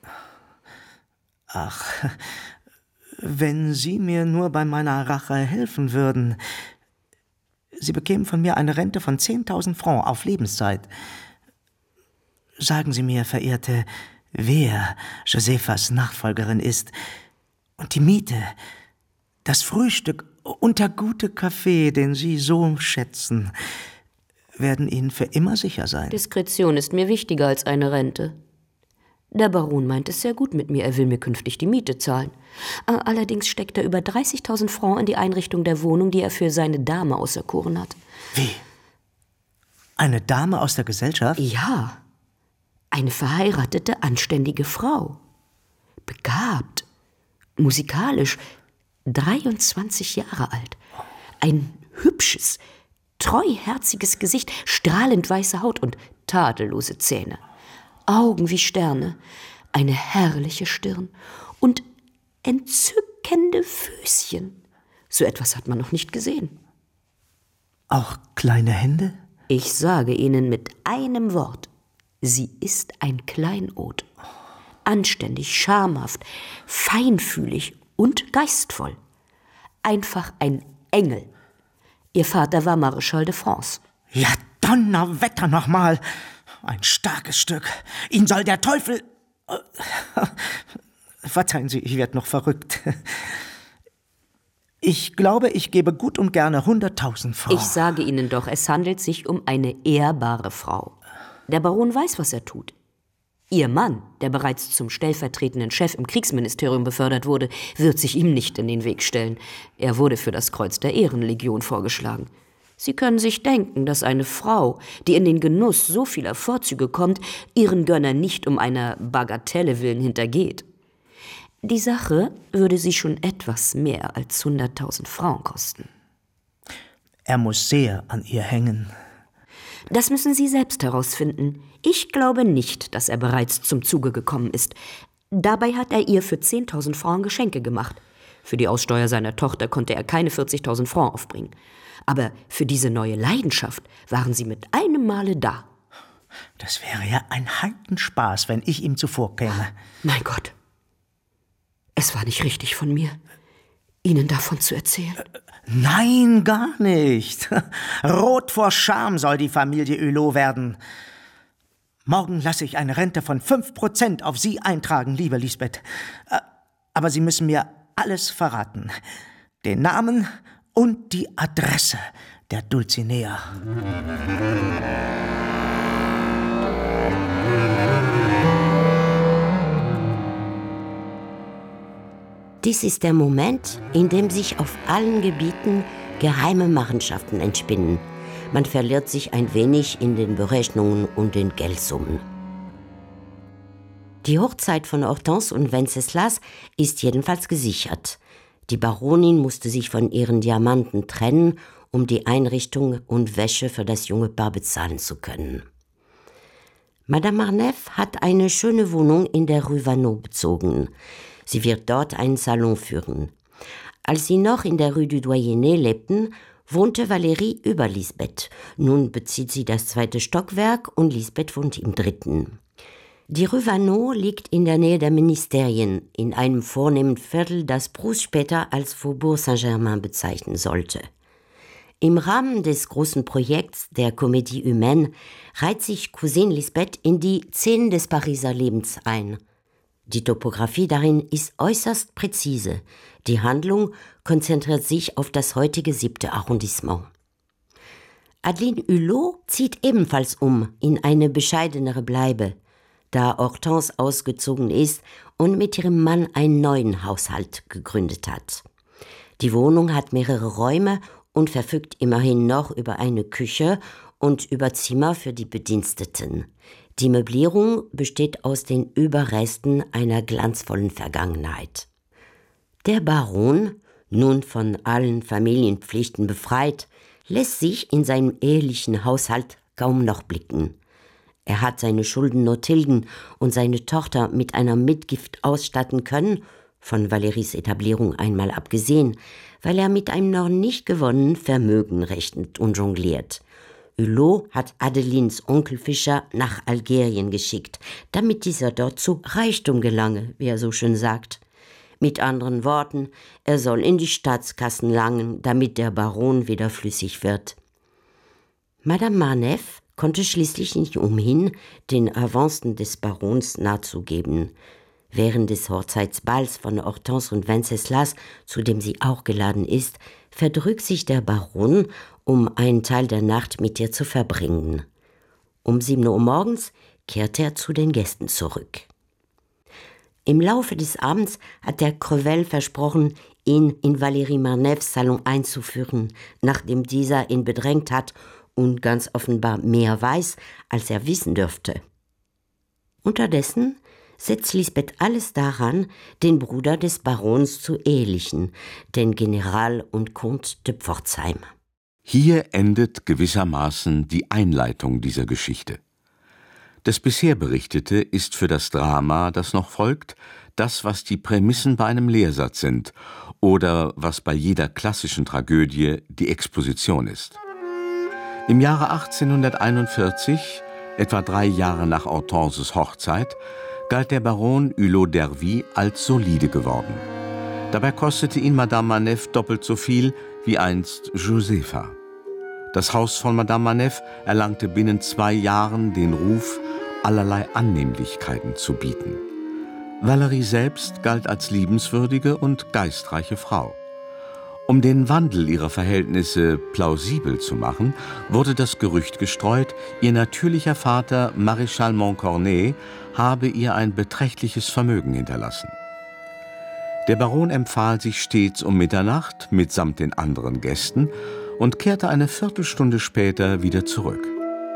S4: Ach, wenn Sie mir nur bei meiner Rache helfen würden. Sie bekämen von mir eine Rente von zehntausend Francs auf Lebenszeit. Sagen Sie mir, Verehrte, wer Josefas Nachfolgerin ist und die Miete, das Frühstück und der gute Kaffee, den Sie so schätzen, werden Ihnen für immer sicher sein.
S8: Diskretion ist mir wichtiger als eine Rente. Der Baron meint es sehr gut mit mir, er will mir künftig die Miete zahlen. Allerdings steckt er über dreißigtausend Francs in die Einrichtung der Wohnung, die er für seine Dame auserkoren hat.
S4: Wie? Eine Dame aus der Gesellschaft?
S8: Ja, eine verheiratete, anständige Frau. Begabt, musikalisch, dreiundzwanzig Jahre alt. Ein hübsches, treuherziges Gesicht, strahlend weiße Haut und tadellose Zähne. Augen wie Sterne, eine herrliche Stirn und entzückende Füßchen. So etwas hat man noch nicht gesehen.
S4: Auch kleine Hände?
S8: Ich sage Ihnen mit einem Wort, sie ist ein Kleinod. Anständig, schamhaft, feinfühlig und geistvoll. Einfach ein Engel. Ihr Vater war Maréchal de France.
S4: Ja, Donnerwetter nochmal! Ein starkes Stück. Ihn soll der Teufel... Verzeihen Sie, ich werde noch verrückt. Ich glaube, ich gebe gut und gerne hunderttausend Francs.
S8: Ich sage Ihnen doch, es handelt sich um eine ehrbare Frau. Der Baron weiß, was er tut. Ihr Mann, der bereits zum stellvertretenden Chef im Kriegsministerium befördert wurde, wird sich ihm nicht in den Weg stellen. Er wurde für das Kreuz der Ehrenlegion vorgeschlagen. Sie können sich denken, dass eine Frau, die in den Genuss so vieler Vorzüge kommt, ihren Gönner nicht um einer Bagatelle willen hintergeht. Die Sache würde sie schon etwas mehr als hunderttausend Francs kosten.
S4: Er muss sehr an ihr hängen.
S8: Das müssen Sie selbst herausfinden. Ich glaube nicht, dass er bereits zum Zuge gekommen ist. Dabei hat er ihr für zehntausend Francs Geschenke gemacht. Für die Aussteuer seiner Tochter konnte er keine vierzigtausend Francs aufbringen. Aber für diese neue Leidenschaft waren sie mit einem Male da.
S4: Das wäre ja ein Heidenspaß, wenn ich ihm zuvorkäme.
S8: Mein Gott. Es war nicht richtig von mir, Ihnen davon zu erzählen.
S4: Nein, gar nicht. Rot vor Scham soll die Familie Hulot werden. Morgen lasse ich eine Rente von fünf Prozent auf Sie eintragen, liebe Lisbeth. Aber Sie müssen mir alles verraten. Den Namen und die Adresse der Dulcinea.
S5: Dies ist der Moment, in dem sich auf allen Gebieten geheime Machenschaften entspinnen. Man verliert sich ein wenig in den Berechnungen und den Geldsummen. Die Hochzeit von Hortense und Wenceslas ist jedenfalls gesichert. Die Baronin musste sich von ihren Diamanten trennen, um die Einrichtung und Wäsche für das junge Paar bezahlen zu können. Madame Marneffe hat eine schöne Wohnung in der Rue Vaneau bezogen. Sie wird dort einen Salon führen. Als sie noch in der Rue du Doyenné lebten, wohnte Valérie über Lisbeth. Nun bezieht sie das zweite Stockwerk und Lisbeth wohnt im dritten. Die Rue Vaneau liegt in der Nähe der Ministerien, in einem vornehmen Viertel, das Proust später als Faubourg Saint-Germain bezeichnen sollte. Im Rahmen des großen Projekts der Comédie Humaine reiht sich Cousine Lisbeth in die Szenen des Pariser Lebens ein. Die Topographie darin ist äußerst präzise. Die Handlung konzentriert sich auf das heutige siebte Arrondissement. Adeline Hulot zieht ebenfalls um in eine bescheidenere Bleibe, da Hortense ausgezogen ist und mit ihrem Mann einen neuen Haushalt gegründet hat. Die Wohnung hat mehrere Räume und verfügt immerhin noch über eine Küche und über Zimmer für die Bediensteten. Die Möblierung besteht aus den Überresten einer glanzvollen Vergangenheit. Der Baron, nun von allen Familienpflichten befreit, lässt sich in seinem ehelichen Haushalt kaum noch blicken. Er hat seine Schulden nur tilgen und seine Tochter mit einer Mitgift ausstatten können, von Valéries Etablierung einmal abgesehen, weil er mit einem noch nicht gewonnenen Vermögen rechnet und jongliert. Hulot hat Adelines Onkel Fischer nach Algerien geschickt, damit dieser dort zu Reichtum gelange, wie er so schön sagt. Mit anderen Worten, er soll in die Staatskassen langen, damit der Baron wieder flüssig wird. Madame Marneffe konnte schließlich nicht umhin, den Avancen des Barons nachzugeben. Während des Hochzeitsballs von Hortense und Wenceslas, zu dem sie auch geladen ist, verdrückt sich der Baron, um einen Teil der Nacht mit ihr zu verbringen. Um sieben Uhr morgens kehrt er zu den Gästen zurück. Im Laufe des Abends hat der Crevel versprochen, ihn in Valérie Marneffes Salon einzuführen, nachdem dieser ihn bedrängt hat und ganz offenbar mehr weiß, als er wissen dürfte. Unterdessen setzt Lisbeth alles daran, den Bruder des Barons zu ehelichen, den General und Comte de Pforzheim.
S2: Hier endet gewissermaßen die Einleitung dieser Geschichte. Das bisher Berichtete ist für das Drama, das noch folgt, das, was die Prämissen bei einem Lehrsatz sind oder was bei jeder klassischen Tragödie die Exposition ist. Im Jahre achtzehnhunderteinundvierzig, etwa drei Jahre nach Hortenses Hochzeit, galt der Baron Hulot d'Ervy als solide geworden. Dabei kostete ihn Madame Marneffe doppelt so viel wie einst Josepha. Das Haus von Madame Marneffe erlangte binnen zwei Jahren den Ruf, allerlei Annehmlichkeiten zu bieten. Valérie selbst galt als liebenswürdige und geistreiche Frau. Um den Wandel ihrer Verhältnisse plausibel zu machen, wurde das Gerücht gestreut, ihr natürlicher Vater Maréchal Montcornet habe ihr ein beträchtliches Vermögen hinterlassen. Der Baron empfahl sich stets um Mitternacht mitsamt den anderen Gästen und kehrte eine Viertelstunde später wieder zurück.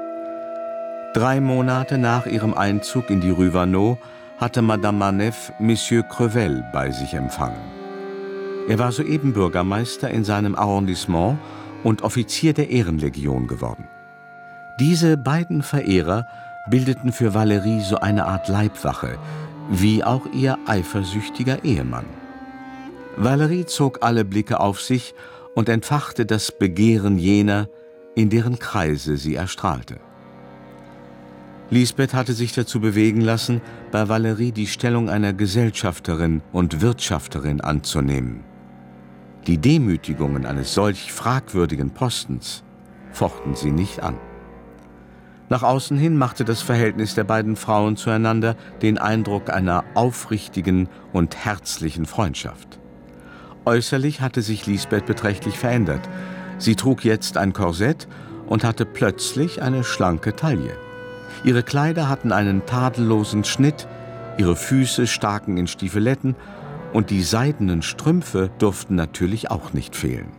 S2: Drei Monate nach ihrem Einzug in die Rue Vaneau hatte Madame Marneffe Monsieur Crevel bei sich empfangen. Er war soeben Bürgermeister in seinem Arrondissement und Offizier der Ehrenlegion geworden. Diese beiden Verehrer bildeten für Valerie so eine Art Leibwache, wie auch ihr eifersüchtiger Ehemann. Valerie zog alle Blicke auf sich und entfachte das Begehren jener, in deren Kreise sie erstrahlte. Lisbeth hatte sich dazu bewegen lassen, bei Valerie die Stellung einer Gesellschafterin und Wirtschafterin anzunehmen. Die Demütigungen eines solch fragwürdigen Postens fochten sie nicht an. Nach außen hin machte das Verhältnis der beiden Frauen zueinander den Eindruck einer aufrichtigen und herzlichen Freundschaft. Äußerlich hatte sich Lisbeth beträchtlich verändert. Sie trug jetzt ein Korsett und hatte plötzlich eine schlanke Taille. Ihre Kleider hatten einen tadellosen Schnitt, ihre Füße staken in Stiefeletten und die seidenen Strümpfe durften natürlich auch nicht fehlen.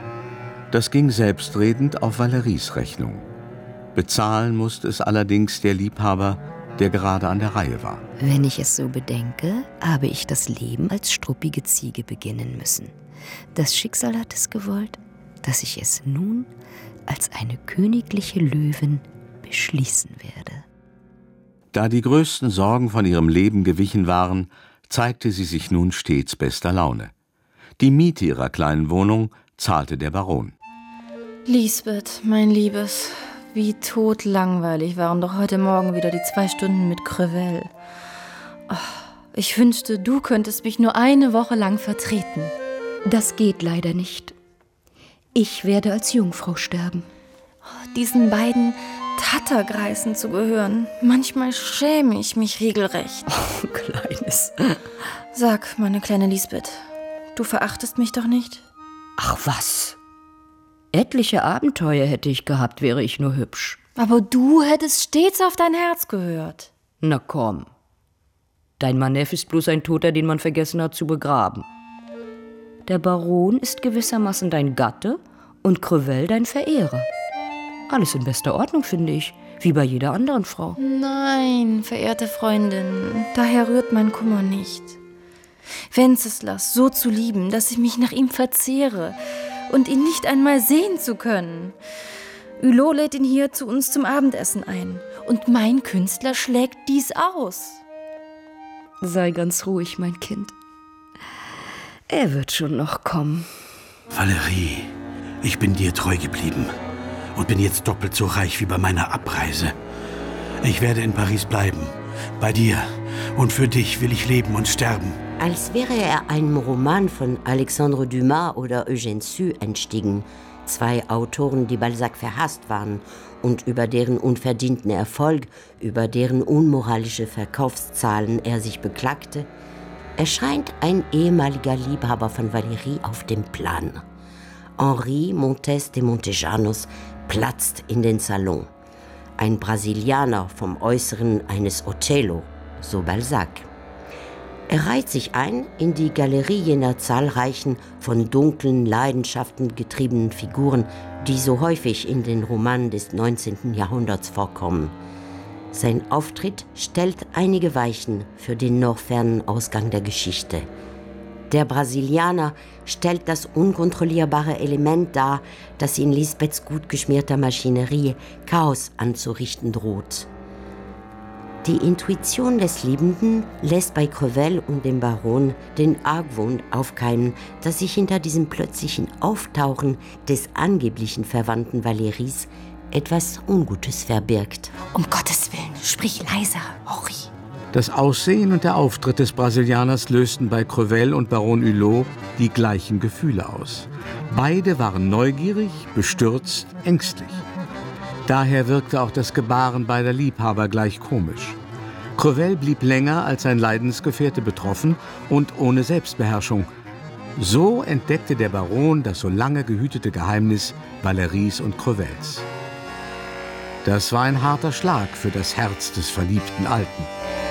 S2: Das ging selbstredend auf Valeries Rechnung. Bezahlen musste es allerdings der Liebhaber, der gerade an der Reihe war.
S12: Wenn ich es so bedenke, habe ich das Leben als struppige Ziege beginnen müssen. Das Schicksal hat es gewollt, dass ich es nun als eine königliche Löwin beschließen werde.
S2: Da die größten Sorgen von ihrem Leben gewichen waren, zeigte sie sich nun stets bester Laune. Die Miete ihrer kleinen Wohnung zahlte der Baron.
S11: Lisbeth, mein Liebes, wie totlangweilig waren doch heute Morgen wieder die zwei Stunden mit Crevel. Oh, ich wünschte, du könntest mich nur eine Woche lang vertreten.
S12: Das geht leider nicht. Ich werde als Jungfrau sterben.
S11: Diesen beiden Tattergreisen zu gehören, manchmal schäme ich mich regelrecht.
S12: Oh, Kleines.
S11: Sag, meine kleine Lisbeth, du verachtest mich doch nicht?
S12: Ach was. Etliche Abenteuer hätte ich gehabt, wäre ich nur hübsch.
S11: Aber du hättest stets auf dein Herz gehört.
S12: Na komm. Dein Manef ist bloß ein Toter, den man vergessen hat zu begraben. Der Baron ist gewissermaßen dein Gatte und Crevel dein Verehrer. Alles in bester Ordnung, finde ich, wie bei jeder anderen Frau.
S11: Nein, verehrte Freundin, daher rührt mein Kummer nicht. Wenceslas so zu lieben, dass ich mich nach ihm verzehre und ihn nicht einmal sehen zu können. Hulot lädt ihn hier zu uns zum Abendessen ein. Und mein Künstler schlägt dies aus.
S12: Sei ganz ruhig, mein Kind. Er wird schon noch kommen.
S10: Valerie, ich bin dir treu geblieben und bin jetzt doppelt so reich wie bei meiner Abreise. Ich werde in Paris bleiben, bei dir. Und für dich will ich leben und sterben.
S5: Als wäre er einem Roman von Alexandre Dumas oder Eugène Sue entstiegen. Zwei Autoren, die Balzac verhasst waren und über deren unverdienten Erfolg, über deren unmoralische Verkaufszahlen er sich beklagte, erscheint ein ehemaliger Liebhaber von Valerie auf dem Plan. Henri Montes de Montejanos platzt in den Salon. Ein Brasilianer vom Äußeren eines Othello, so Balzac. Er reiht sich ein in die Galerie jener zahlreichen, von dunklen Leidenschaften getriebenen Figuren, die so häufig in den Romanen des neunzehnten Jahrhunderts vorkommen. Sein Auftritt stellt einige Weichen für den noch fernen Ausgang der Geschichte. Der Brasilianer stellt das unkontrollierbare Element dar, das in Lisbeths gut geschmierter Maschinerie Chaos anzurichten droht. Die Intuition des Liebenden lässt bei Crevel und dem Baron den Argwohn aufkeimen, dass sich hinter diesem plötzlichen Auftauchen des angeblichen Verwandten Valeries etwas Ungutes verbirgt.
S8: Um Gottes Willen, sprich leiser, Henri.
S2: Das Aussehen und der Auftritt des Brasilianers lösten bei Crevel und Baron Hulot die gleichen Gefühle aus. Beide waren neugierig, bestürzt, ängstlich. Daher wirkte auch das Gebaren beider Liebhaber gleich komisch. Crevel blieb länger als sein Leidensgefährte betroffen und ohne Selbstbeherrschung. So entdeckte der Baron das so lange gehütete Geheimnis Valeries und Crevels. Das war ein harter Schlag für das Herz des verliebten Alten.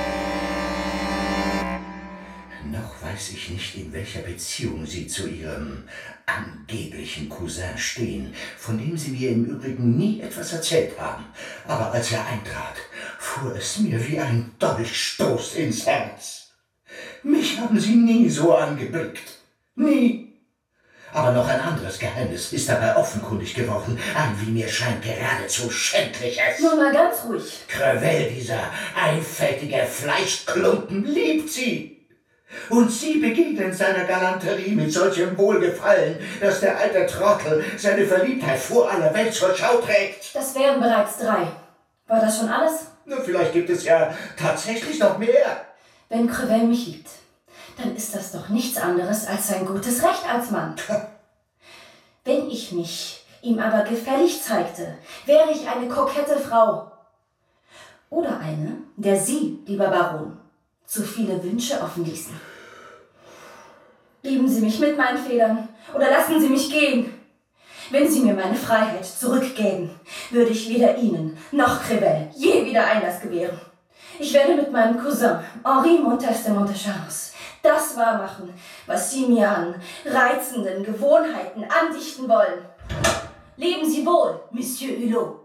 S9: Noch weiß ich nicht, in welcher Beziehung Sie zu Ihrem angeblichen Cousin stehen, von dem Sie mir im Übrigen nie etwas erzählt haben. Aber als er eintrat, fuhr es mir wie ein Dolchstoß ins Herz. Mich haben Sie nie so angeblickt. Nie. Aber noch ein anderes Geheimnis ist dabei offenkundig geworden. Ein, wie mir scheint, geradezu schändliches.
S11: Nur mal ganz ruhig.
S9: Crevel, dieser einfältige Fleischklumpen, liebt sie. Und sie begegnen seiner Galanterie mit solchem Wohlgefallen, dass der alte Trottel seine Verliebtheit vor aller Welt zur Schau trägt.
S11: Das wären bereits drei. War das schon alles?
S9: Na, vielleicht gibt es ja tatsächlich noch mehr.
S11: Wenn Crevel mich liebt, dann ist das doch nichts anderes als sein gutes Recht als Mann. Wenn ich mich ihm aber gefällig zeigte, wäre ich eine kokette Frau. Oder eine, der Sie, lieber Baron, zu viele Wünsche offen ließen. Lieben Sie mich mit meinen Fehlern oder lassen Sie mich gehen. Wenn Sie mir meine Freiheit zurückgäben, würde ich weder Ihnen noch Crevel je wieder Einlass gewähren. Ich werde mit meinem Cousin Henri Montes de Montechamps das wahrmachen, was Sie mir an reizenden Gewohnheiten andichten wollen. Leben Sie wohl, Monsieur Hulot.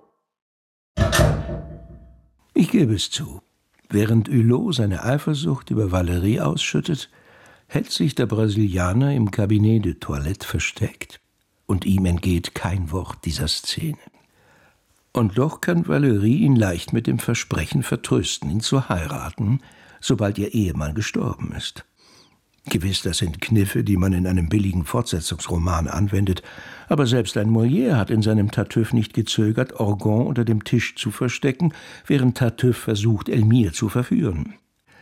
S6: Ich gebe es zu. Während Hulot seine Eifersucht über Valerie ausschüttet, hält sich der Brasilianer im Cabinet de Toilette versteckt, und ihm entgeht kein Wort dieser Szene. Und doch kann Valerie ihn leicht mit dem Versprechen vertrösten, ihn zu heiraten, sobald ihr Ehemann gestorben ist. Gewiss, das sind Kniffe, die man in einem billigen Fortsetzungsroman anwendet, aber selbst ein Molière hat in seinem Tartuffe nicht gezögert, Orgon unter dem Tisch zu verstecken, während Tartuffe versucht, Elmire zu verführen.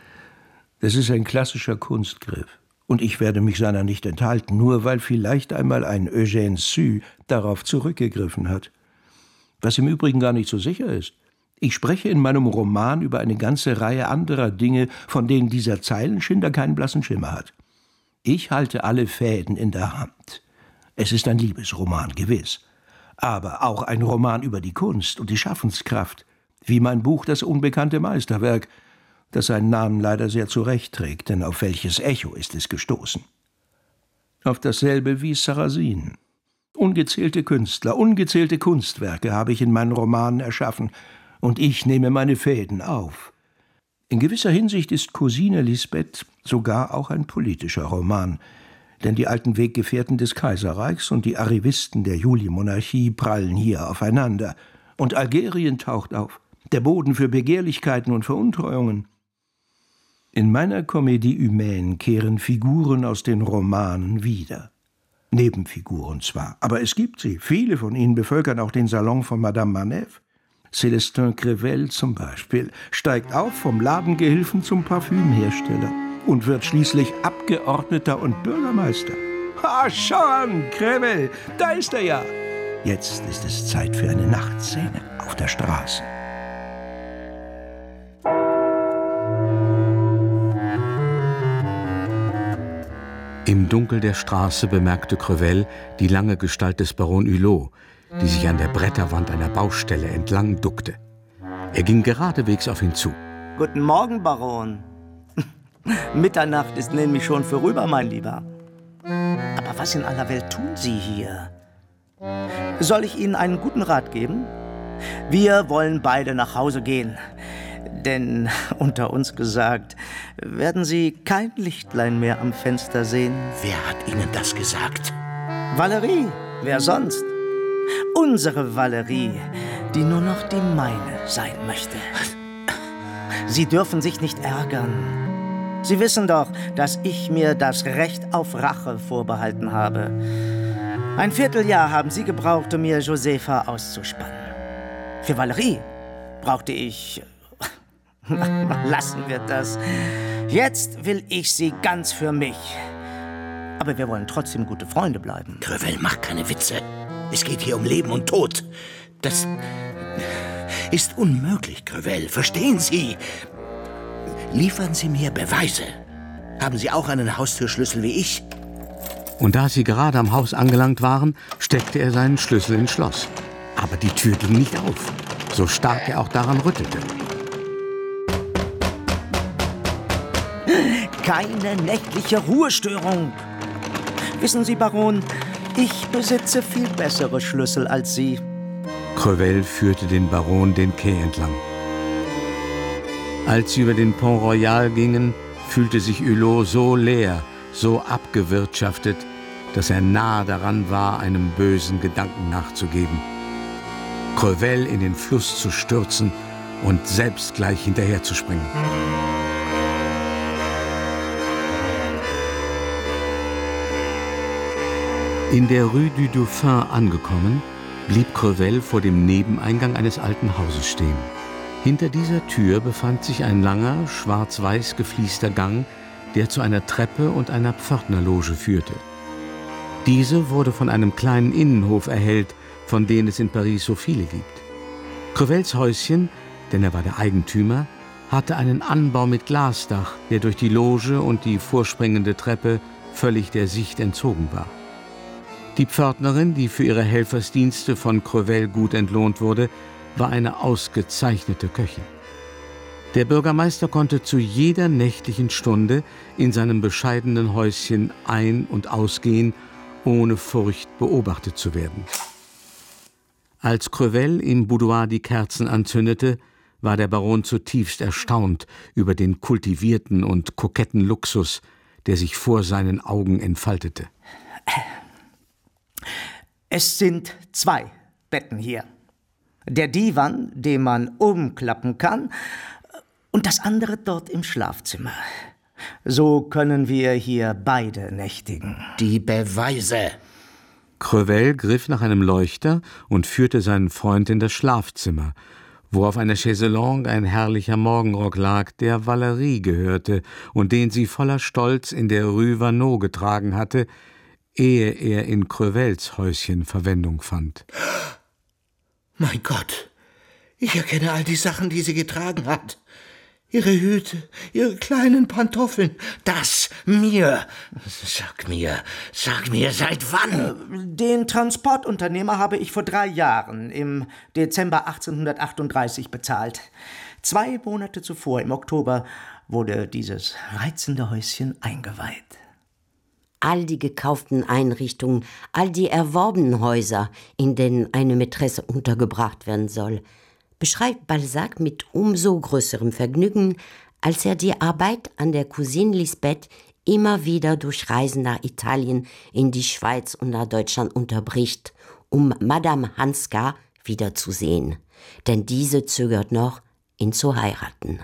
S6: Das ist ein klassischer Kunstgriff, und ich werde mich seiner nicht enthalten, nur weil vielleicht einmal ein Eugène Sue darauf zurückgegriffen hat. Was im Übrigen gar nicht so sicher ist. Ich spreche in meinem Roman über eine ganze Reihe anderer Dinge, von denen dieser Zeilenschinder keinen blassen Schimmer hat. Ich halte alle Fäden in der Hand. Es ist ein Liebesroman, gewiss, aber auch ein Roman über die Kunst und die Schaffenskraft, wie mein Buch Das unbekannte Meisterwerk, das seinen Namen leider sehr zurecht trägt, denn auf welches Echo ist es gestoßen? Auf dasselbe wie Sarrazin. Ungezählte Künstler, ungezählte Kunstwerke habe ich in meinen Romanen erschaffen, und ich nehme meine Fäden auf. In gewisser Hinsicht ist Cousine Lisbeth sogar auch ein politischer Roman, denn die alten Weggefährten des Kaiserreichs und die Arrivisten der Julimonarchie prallen hier aufeinander, und Algerien taucht auf, der Boden für Begehrlichkeiten und Veruntreuungen. In meiner Comédie humaine kehren Figuren aus den Romanen wieder. Nebenfiguren zwar, aber es gibt sie. Viele von ihnen bevölkern auch den Salon von Madame Manèvre. Célestin Crevel zum Beispiel steigt auf vom Ladengehilfen zum Parfümhersteller und wird schließlich Abgeordneter und Bürgermeister. Ah, schau an, Crevel, da ist er ja. Jetzt ist es Zeit für eine Nachtszene auf der Straße.
S2: Im Dunkel der Straße bemerkte Crevel die lange Gestalt des Baron Hulot, die sich an der Bretterwand einer Baustelle entlang duckte. Er ging geradewegs auf ihn zu.
S4: Guten Morgen, Baron. Mitternacht ist nämlich schon vorüber, mein Lieber. Aber was in aller Welt tun Sie hier? Soll ich Ihnen einen guten Rat geben? Wir wollen beide nach Hause gehen. Denn, unter uns gesagt, werden Sie kein Lichtlein mehr am Fenster sehen.
S9: Wer hat Ihnen das gesagt?
S4: Valerie, wer sonst? Unsere Valerie, die nur noch die meine sein möchte. Sie dürfen sich nicht ärgern. Sie wissen doch, dass ich mir das Recht auf Rache vorbehalten habe. Ein Vierteljahr haben Sie gebraucht, um mir Josefa auszuspannen. Für Valerie brauchte ich... Lassen wir das. Jetzt will ich sie ganz für mich. Aber wir wollen trotzdem gute Freunde bleiben.
S9: Crevel, mach keine Witze. Es geht hier um Leben und Tod. Das ist unmöglich, Crevel. Verstehen Sie? Liefern Sie mir Beweise. Haben Sie auch einen Haustürschlüssel wie ich?
S2: Und da sie gerade am Haus angelangt waren, steckte er seinen Schlüssel ins Schloss. Aber die Tür ging nicht auf, so stark er auch daran rüttelte.
S4: Keine nächtliche Ruhestörung. Wissen Sie, Baron, ich besitze viel bessere Schlüssel als Sie.
S2: Crevel führte den Baron den Quai entlang. Als sie über den Pont Royal gingen, fühlte sich Hulot so leer, so abgewirtschaftet, dass er nahe daran war, einem bösen Gedanken nachzugeben. Crevel in den Fluss zu stürzen und selbst gleich hinterherzuspringen. In der Rue du Dauphin angekommen, blieb Crevel vor dem Nebeneingang eines alten Hauses stehen. Hinter dieser Tür befand sich ein langer, schwarz-weiß gefließter Gang, der zu einer Treppe und einer Pförtnerloge führte. Diese wurde von einem kleinen Innenhof erhellt, von denen es in Paris so viele gibt. Crevels Häuschen, denn er war der Eigentümer, hatte einen Anbau mit Glasdach, der durch die Loge und die vorspringende Treppe völlig der Sicht entzogen war. Die Pförtnerin, die für ihre Helfersdienste von Crevel gut entlohnt wurde, war eine ausgezeichnete Köchin. Der Bürgermeister konnte zu jeder nächtlichen Stunde in seinem bescheidenen Häuschen ein- und ausgehen, ohne Furcht beobachtet zu werden. Als Crevel im Boudoir die Kerzen anzündete, war der Baron zutiefst erstaunt über den kultivierten und koketten Luxus, der sich vor seinen Augen entfaltete.
S4: Es sind zwei Betten hier. Der Divan, den man umklappen kann, und das andere dort im Schlafzimmer. So können wir hier beide nächtigen.
S9: Die Beweise!
S2: Crevel griff nach einem Leuchter und führte seinen Freund in das Schlafzimmer, wo auf einer Chaiselongue ein herrlicher Morgenrock lag, der Valerie gehörte und den sie voller Stolz in der Rue Vaneau getragen hatte, ehe er in Crevels Häuschen Verwendung fand.
S9: Mein Gott, ich erkenne all die Sachen, die sie getragen hat. Ihre Hüte, ihre kleinen Pantoffeln, das mir. Sag mir, sag mir, seit wann?
S4: Den Transportunternehmer habe ich vor drei Jahren, im Dezember achtzehnhundertachtunddreißig, bezahlt. Zwei Monate zuvor, im Oktober, wurde dieses reizende Häuschen eingeweiht.
S5: All die gekauften Einrichtungen, all die erworbenen Häuser, in denen eine Mätresse untergebracht werden soll, beschreibt Balzac mit umso größerem Vergnügen, als er die Arbeit an der Cousine Lisbeth immer wieder durch Reisen nach Italien, in die Schweiz und nach Deutschland unterbricht, um Madame Hanska wiederzusehen. Denn diese zögert noch, ihn zu heiraten.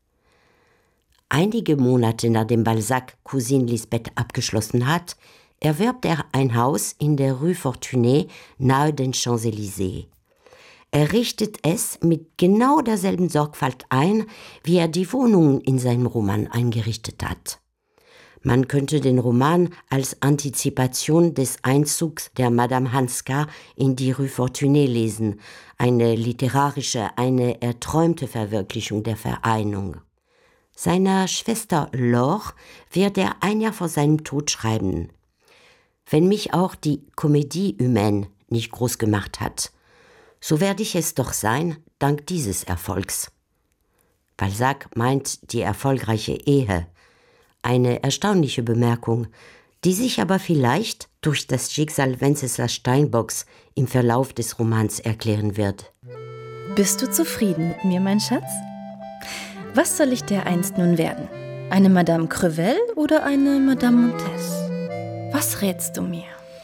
S5: Einige Monate nachdem Balzac Cousine Lisbeth abgeschlossen hat, erwirbt er ein Haus in der Rue Fortuné nahe den Champs-Élysées. Er richtet es mit genau derselben Sorgfalt ein, wie er die Wohnungen in seinem Roman eingerichtet hat. Man könnte den Roman als Antizipation des Einzugs der Madame Hanska in die Rue Fortuné lesen, eine literarische, eine erträumte Verwirklichung der Vereinigung. Seiner Schwester Laure wird er ein Jahr vor seinem Tod schreiben: Wenn mich auch die Comédie humaine nicht groß gemacht hat, so werde ich es doch sein, dank dieses Erfolgs. Balzac meint die erfolgreiche Ehe. Eine erstaunliche Bemerkung, die sich aber vielleicht durch das Schicksal Wenceslas Steinbocks im Verlauf des Romans erklären wird.
S11: Bist du zufrieden mit mir, mein Schatz? Was soll ich dereinst nun werden? Eine Madame Crevel oder eine Madame Montez? Was rätst du mir?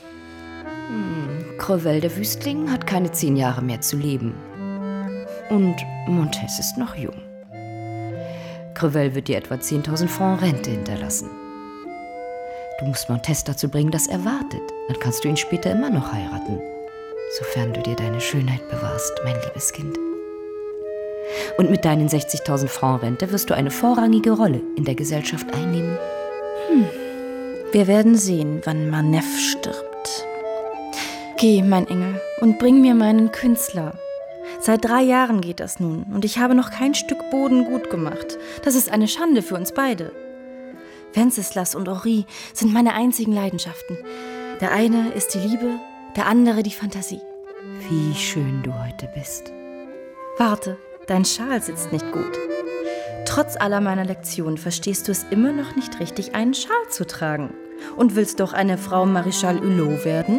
S12: Hm, Crevel, der Wüstling, hat keine zehn Jahre mehr zu leben. Und Montez ist noch jung. Crevel wird dir etwa zehntausend Francs Rente hinterlassen. Du musst Montez dazu bringen, dass er wartet. Dann kannst du ihn später immer noch heiraten. Sofern du dir deine Schönheit bewahrst, mein liebes Kind. Und mit deinen sechzigtausend Francs Rente wirst du eine vorrangige Rolle in der Gesellschaft einnehmen.
S11: Hm. Wir werden sehen, wann Manef stirbt. Geh, mein Engel, und bring mir meinen Künstler. Seit drei Jahren geht das nun, und ich habe noch kein Stück Boden gut gemacht. Das ist eine Schande für uns beide. Wenceslas und Henri sind meine einzigen Leidenschaften. Der eine ist die Liebe, der andere die Fantasie.
S12: Wie schön du heute bist.
S11: Warte, dein Schal sitzt nicht gut. Trotz aller meiner Lektionen verstehst du es immer noch nicht richtig, einen Schal zu tragen. Und willst doch eine Frau Maréchal Hulot werden?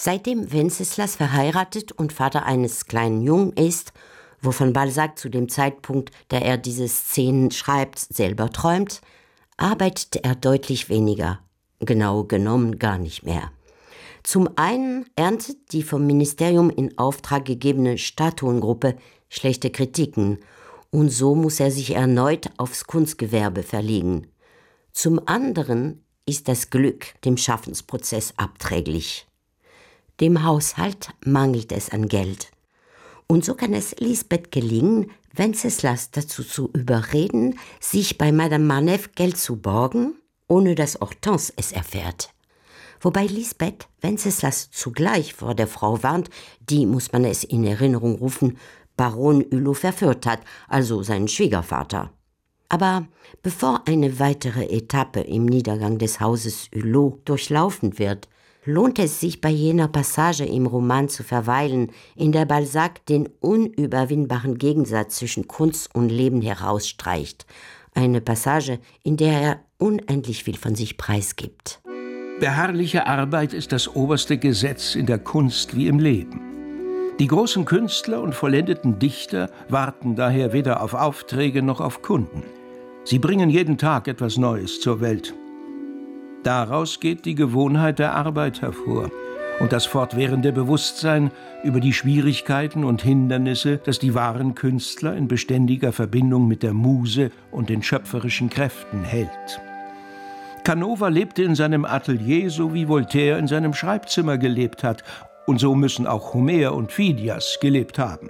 S5: Seitdem Wenceslas verheiratet und Vater eines kleinen Jungen ist, wovon Balzac zu dem Zeitpunkt, da er diese Szenen schreibt, selber träumt, arbeitet er deutlich weniger, genau genommen gar nicht mehr. Zum einen erntet die vom Ministerium in Auftrag gegebene Statuengruppe schlechte Kritiken und so muss er sich erneut aufs Kunstgewerbe verlegen. Zum anderen ist das Glück dem Schaffensprozess abträglich. Dem Haushalt mangelt es an Geld. Und so kann es Lisbeth gelingen, Wenceslas dazu zu überreden, sich bei Madame Marneffe Geld zu borgen, ohne dass Hortense es erfährt. Wobei Lisbeth Wenceslas zugleich vor der Frau warnt, die, muss man es in Erinnerung rufen, Baron Hulot verführt hat, also seinen Schwiegervater. Aber bevor eine weitere Etappe im Niedergang des Hauses Hulot durchlaufen wird, lohnt es sich bei jener Passage im Roman zu verweilen, in der Balzac den unüberwindbaren Gegensatz zwischen Kunst und Leben herausstreicht. Eine Passage, in der er unendlich viel von sich preisgibt.
S6: Beharrliche Arbeit ist das oberste Gesetz in der Kunst wie im Leben. Die großen Künstler und vollendeten Dichter warten daher weder auf Aufträge noch auf Kunden. Sie bringen jeden Tag etwas Neues zur Welt. Daraus geht die Gewohnheit der Arbeit hervor und das fortwährende Bewusstsein über die Schwierigkeiten und Hindernisse, das die wahren Künstler in beständiger Verbindung mit der Muse und den schöpferischen Kräften hält. Canova lebte in seinem Atelier, so wie Voltaire in seinem Schreibzimmer gelebt hat, und so müssen auch Homer und Phidias gelebt haben.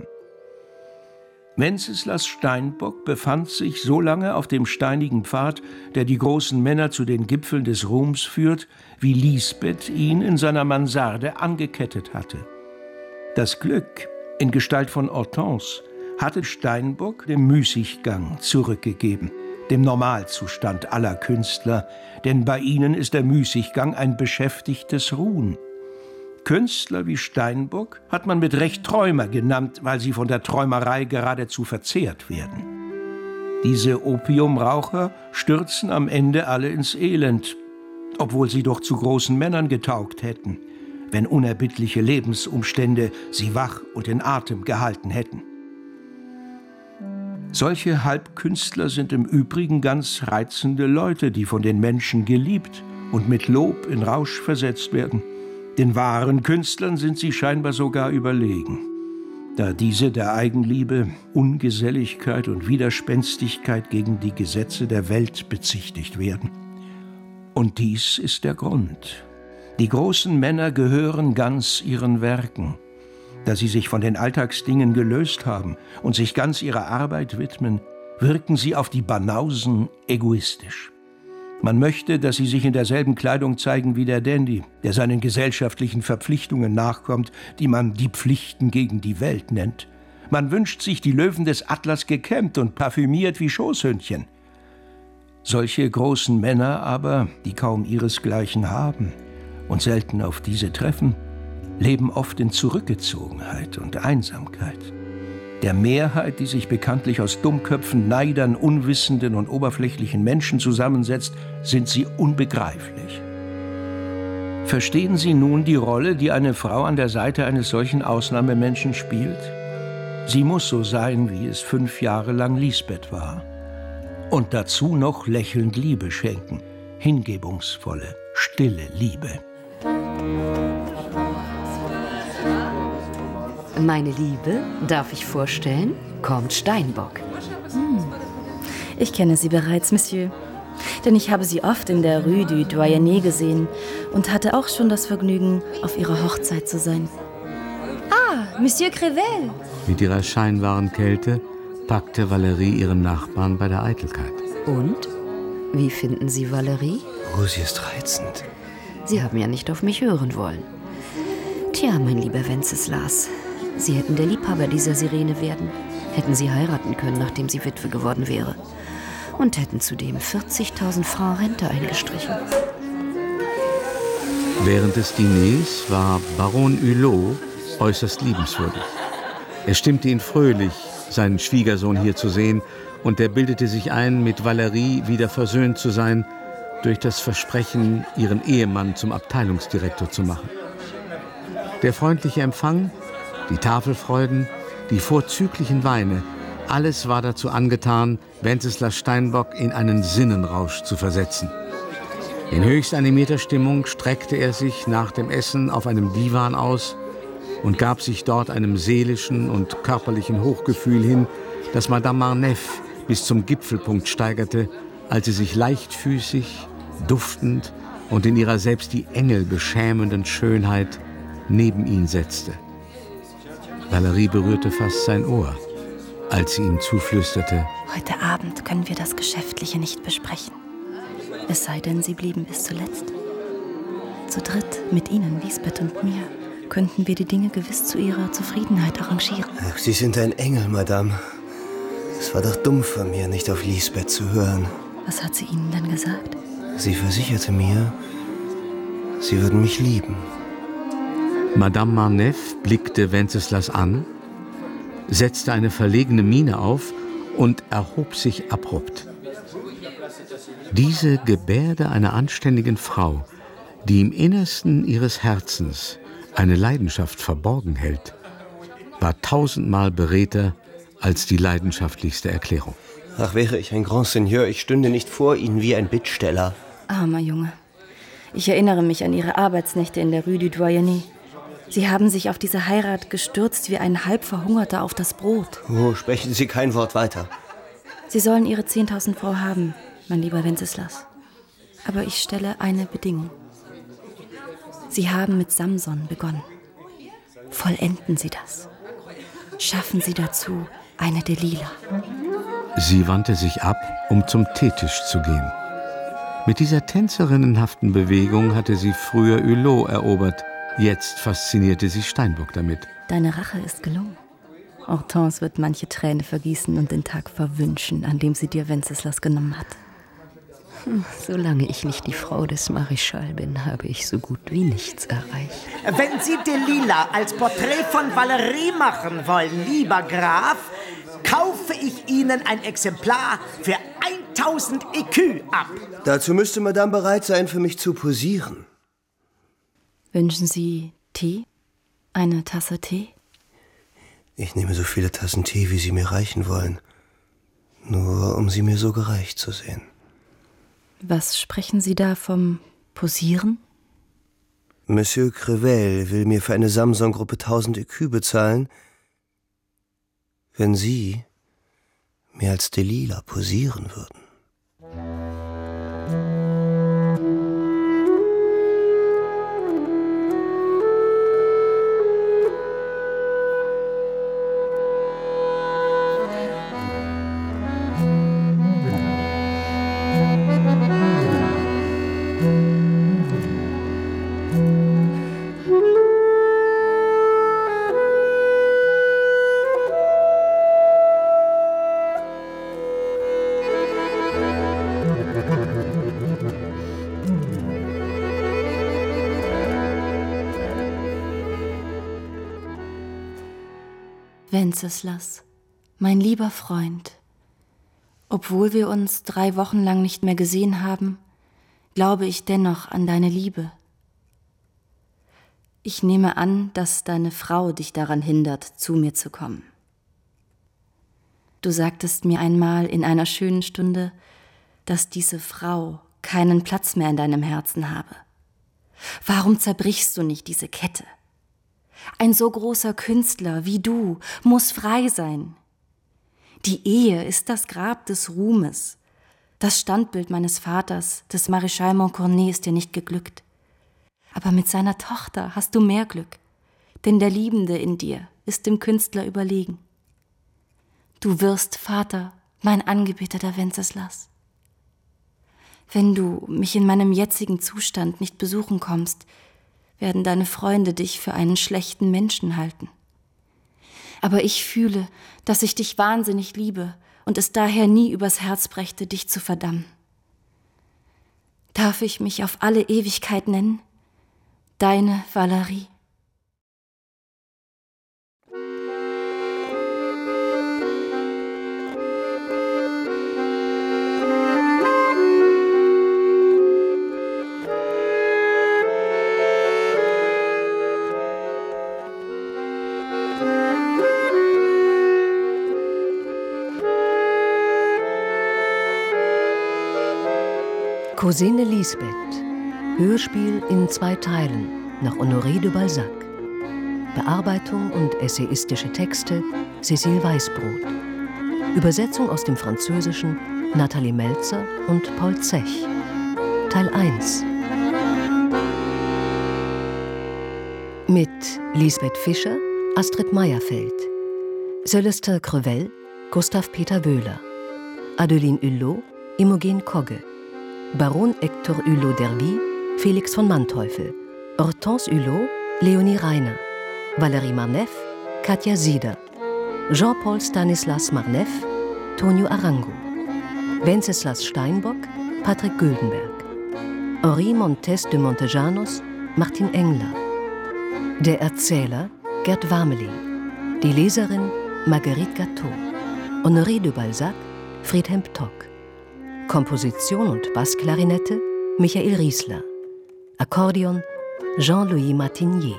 S6: Wenceslas Steinbock befand sich so lange auf dem steinigen Pfad, der die großen Männer zu den Gipfeln des Ruhms führt, wie Lisbeth ihn in seiner Mansarde angekettet hatte. Das Glück, in Gestalt von Hortense, hatte Steinbock dem Müßiggang zurückgegeben, dem Normalzustand aller Künstler, denn bei ihnen ist der Müßiggang ein beschäftigtes Ruhen. Künstler wie Steinbock hat man mit Recht Träumer genannt, weil sie von der Träumerei geradezu verzehrt werden. Diese Opiumraucher stürzen am Ende alle ins Elend, obwohl sie doch zu großen Männern getaugt hätten, wenn unerbittliche Lebensumstände sie wach und in Atem gehalten hätten. Solche Halbkünstler sind im Übrigen ganz reizende Leute, die von den Menschen geliebt und mit Lob in Rausch versetzt werden. Den wahren Künstlern sind sie scheinbar sogar überlegen, da diese der Eigenliebe, Ungeselligkeit und Widerspenstigkeit gegen die Gesetze der Welt bezichtigt werden. Und dies ist der Grund. Die großen Männer gehören ganz ihren Werken. Da sie sich von den Alltagsdingen gelöst haben und sich ganz ihrer Arbeit widmen, wirken sie auf die Banausen egoistisch. Man möchte, dass sie sich in derselben Kleidung zeigen wie der Dandy, der seinen gesellschaftlichen Verpflichtungen nachkommt, die man die Pflichten gegen die Welt nennt. Man wünscht sich die Löwen des Atlas gekämmt und parfümiert wie Schoßhündchen. Solche großen Männer aber, die kaum ihresgleichen haben und selten auf diese treffen, leben oft in Zurückgezogenheit und Einsamkeit. Der Mehrheit, die sich bekanntlich aus Dummköpfen, Neidern, unwissenden und oberflächlichen Menschen zusammensetzt, sind sie unbegreiflich. Verstehen Sie nun die Rolle, die eine Frau an der Seite eines solchen Ausnahmemenschen spielt? Sie muss so sein, wie es fünf Jahre lang Lisbeth war. Und dazu noch lächelnd Liebe schenken, hingebungsvolle, stille Liebe.
S13: Meine Liebe, darf ich vorstellen, kommt Steinbock.
S11: Hm. Ich kenne sie bereits, Monsieur. Denn ich habe sie oft in der Rue du Doyenné gesehen und hatte auch schon das Vergnügen, auf ihrer Hochzeit zu sein.
S7: Ah, Monsieur Crevel!
S2: Mit ihrer scheinbaren Kälte packte Valerie ihren Nachbarn bei der Eitelkeit.
S13: Und? Wie finden Sie Valerie?
S14: Oh, sie ist reizend.
S13: Sie haben ja nicht auf mich hören wollen. Tja, mein lieber Wenceslas, Sie hätten der Liebhaber dieser Sirene werden, hätten sie heiraten können, nachdem sie Witwe geworden wäre, und hätten zudem vierzigtausend Francs Rente eingestrichen.
S2: Während des Diners war Baron Hulot äußerst liebenswürdig. Er stimmte ihn fröhlich, seinen Schwiegersohn hier zu sehen, und er bildete sich ein, mit Valerie wieder versöhnt zu sein, durch das Versprechen, ihren Ehemann zum Abteilungsdirektor zu machen. Der freundliche Empfang, die Tafelfreuden, die vorzüglichen Weine, alles war dazu angetan, Wenceslas Steinbock in einen Sinnenrausch zu versetzen. In höchst animierter Stimmung streckte er sich nach dem Essen auf einem Divan aus und gab sich dort einem seelischen und körperlichen Hochgefühl hin, das Madame Marneffe bis zum Gipfelpunkt steigerte, als sie sich leichtfüßig, duftend und in ihrer selbst die Engel beschämenden Schönheit neben ihn setzte. Valerie berührte fast sein Ohr, als sie ihm zuflüsterte:
S11: Heute Abend können wir das Geschäftliche nicht besprechen. Es sei denn, Sie blieben bis zuletzt. Zu dritt, mit Ihnen, Lisbeth und mir, könnten wir die Dinge gewiss zu Ihrer Zufriedenheit arrangieren.
S6: Ach, Sie sind ein Engel, Madame. Es war doch dumm von mir, nicht auf Lisbeth zu hören.
S11: Was hat sie Ihnen denn gesagt?
S6: Sie versicherte mir, sie würden mich lieben.
S2: Madame Marneffe blickte Wenceslas an, setzte eine verlegene Miene auf und erhob sich abrupt. Diese Gebärde einer anständigen Frau, die im Innersten ihres Herzens eine Leidenschaft verborgen hält, war tausendmal beredter als die leidenschaftlichste Erklärung.
S6: Ach, wäre ich ein Grand Seigneur, ich stünde nicht vor Ihnen wie ein Bittsteller.
S11: Armer Junge. Ich erinnere mich an Ihre Arbeitsnächte in der Rue du Doyenné. Sie haben sich auf diese Heirat gestürzt wie ein Halbverhungerter auf das Brot.
S6: Oh, sprechen Sie kein Wort weiter.
S11: Sie sollen Ihre zehntausend Frau haben, mein lieber Wenceslas. Aber ich stelle eine Bedingung. Sie haben mit Samson begonnen. Vollenden Sie das. Schaffen Sie dazu eine Delila.
S2: Sie wandte sich ab, um zum Teetisch zu gehen. Mit dieser tänzerinnenhaften Bewegung hatte sie früher Hulot erobert. Jetzt faszinierte sie Steinbock damit.
S11: Deine Rache ist gelungen. Hortense wird manche Träne vergießen und den Tag verwünschen, an dem sie dir Wenceslas genommen hat.
S13: Hm, solange ich nicht die Frau des Marischal bin, habe ich so gut wie nichts erreicht.
S4: Wenn Sie Delila als Porträt von Valerie machen wollen, lieber Graf, kaufe ich Ihnen ein Exemplar für tausend Écus ab.
S6: Dazu müsste Madame bereit sein, für mich zu posieren.
S11: Wünschen Sie Tee? Eine Tasse Tee?
S6: Ich nehme so viele Tassen Tee, wie Sie mir reichen wollen. Nur um Sie mir so gereicht zu sehen.
S11: Was sprechen Sie da vom Posieren?
S6: Monsieur Crevel will mir für eine Samson-Gruppe tausend Écus bezahlen, wenn Sie mir als Delila posieren würden.
S11: Wenceslas, mein lieber Freund, obwohl wir uns drei Wochen lang nicht mehr gesehen haben, glaube ich dennoch an deine Liebe. Ich nehme an, dass deine Frau dich daran hindert, zu mir zu kommen. Du sagtest mir einmal in einer schönen Stunde, dass diese Frau keinen Platz mehr in deinem Herzen habe. Warum zerbrichst du nicht diese Kette? Ein so großer Künstler wie du muss frei sein. Die Ehe ist das Grab des Ruhmes. Das Standbild meines Vaters, des Marischal Montcornet, ist dir nicht geglückt. Aber mit seiner Tochter hast du mehr Glück, denn der Liebende in dir ist dem Künstler überlegen. Du wirst Vater, mein angebeteter Wenceslas. Wenn du mich in meinem jetzigen Zustand nicht besuchen kommst, werden deine Freunde dich für einen schlechten Menschen halten. Aber ich fühle, dass ich dich wahnsinnig liebe und es daher nie übers Herz brächte, dich zu verdammen. Darf ich mich auf alle Ewigkeit nennen? Deine Valerie.
S1: Cousine Lisbeth. Hörspiel in zwei Teilen nach Honoré de Balzac. Bearbeitung und essayistische Texte Cécile Weißbrot. Übersetzung aus dem Französischen Nathalie Melzer und Paul Zech. Teil eins. Mit Lisbeth Fischer, Astrid Meyerfeld. Sylvester Crevel, Gustav Peter Wöhler. Adeline Hulot, Imogen Kogge. Baron Hector Hulot d'Erby, Felix von Manteuffel. Hortense Hulot, Leonie Reiner. Valérie Marneffe, Katja Sieder. Jean-Paul Stanislas Marneffe, Tonio Arango. Wenceslas Steinbock, Patrick Güldenberg. Henri Montes de Montejanos, Martin Engler. Der Erzähler, Gerd Warmelin. Die Leserin, Marguerite Gateau. Honoré de Balzac, Friedhelm Tock. Komposition und Bassklarinette, Michael Riesler. Akkordeon, Jean-Louis Martinier.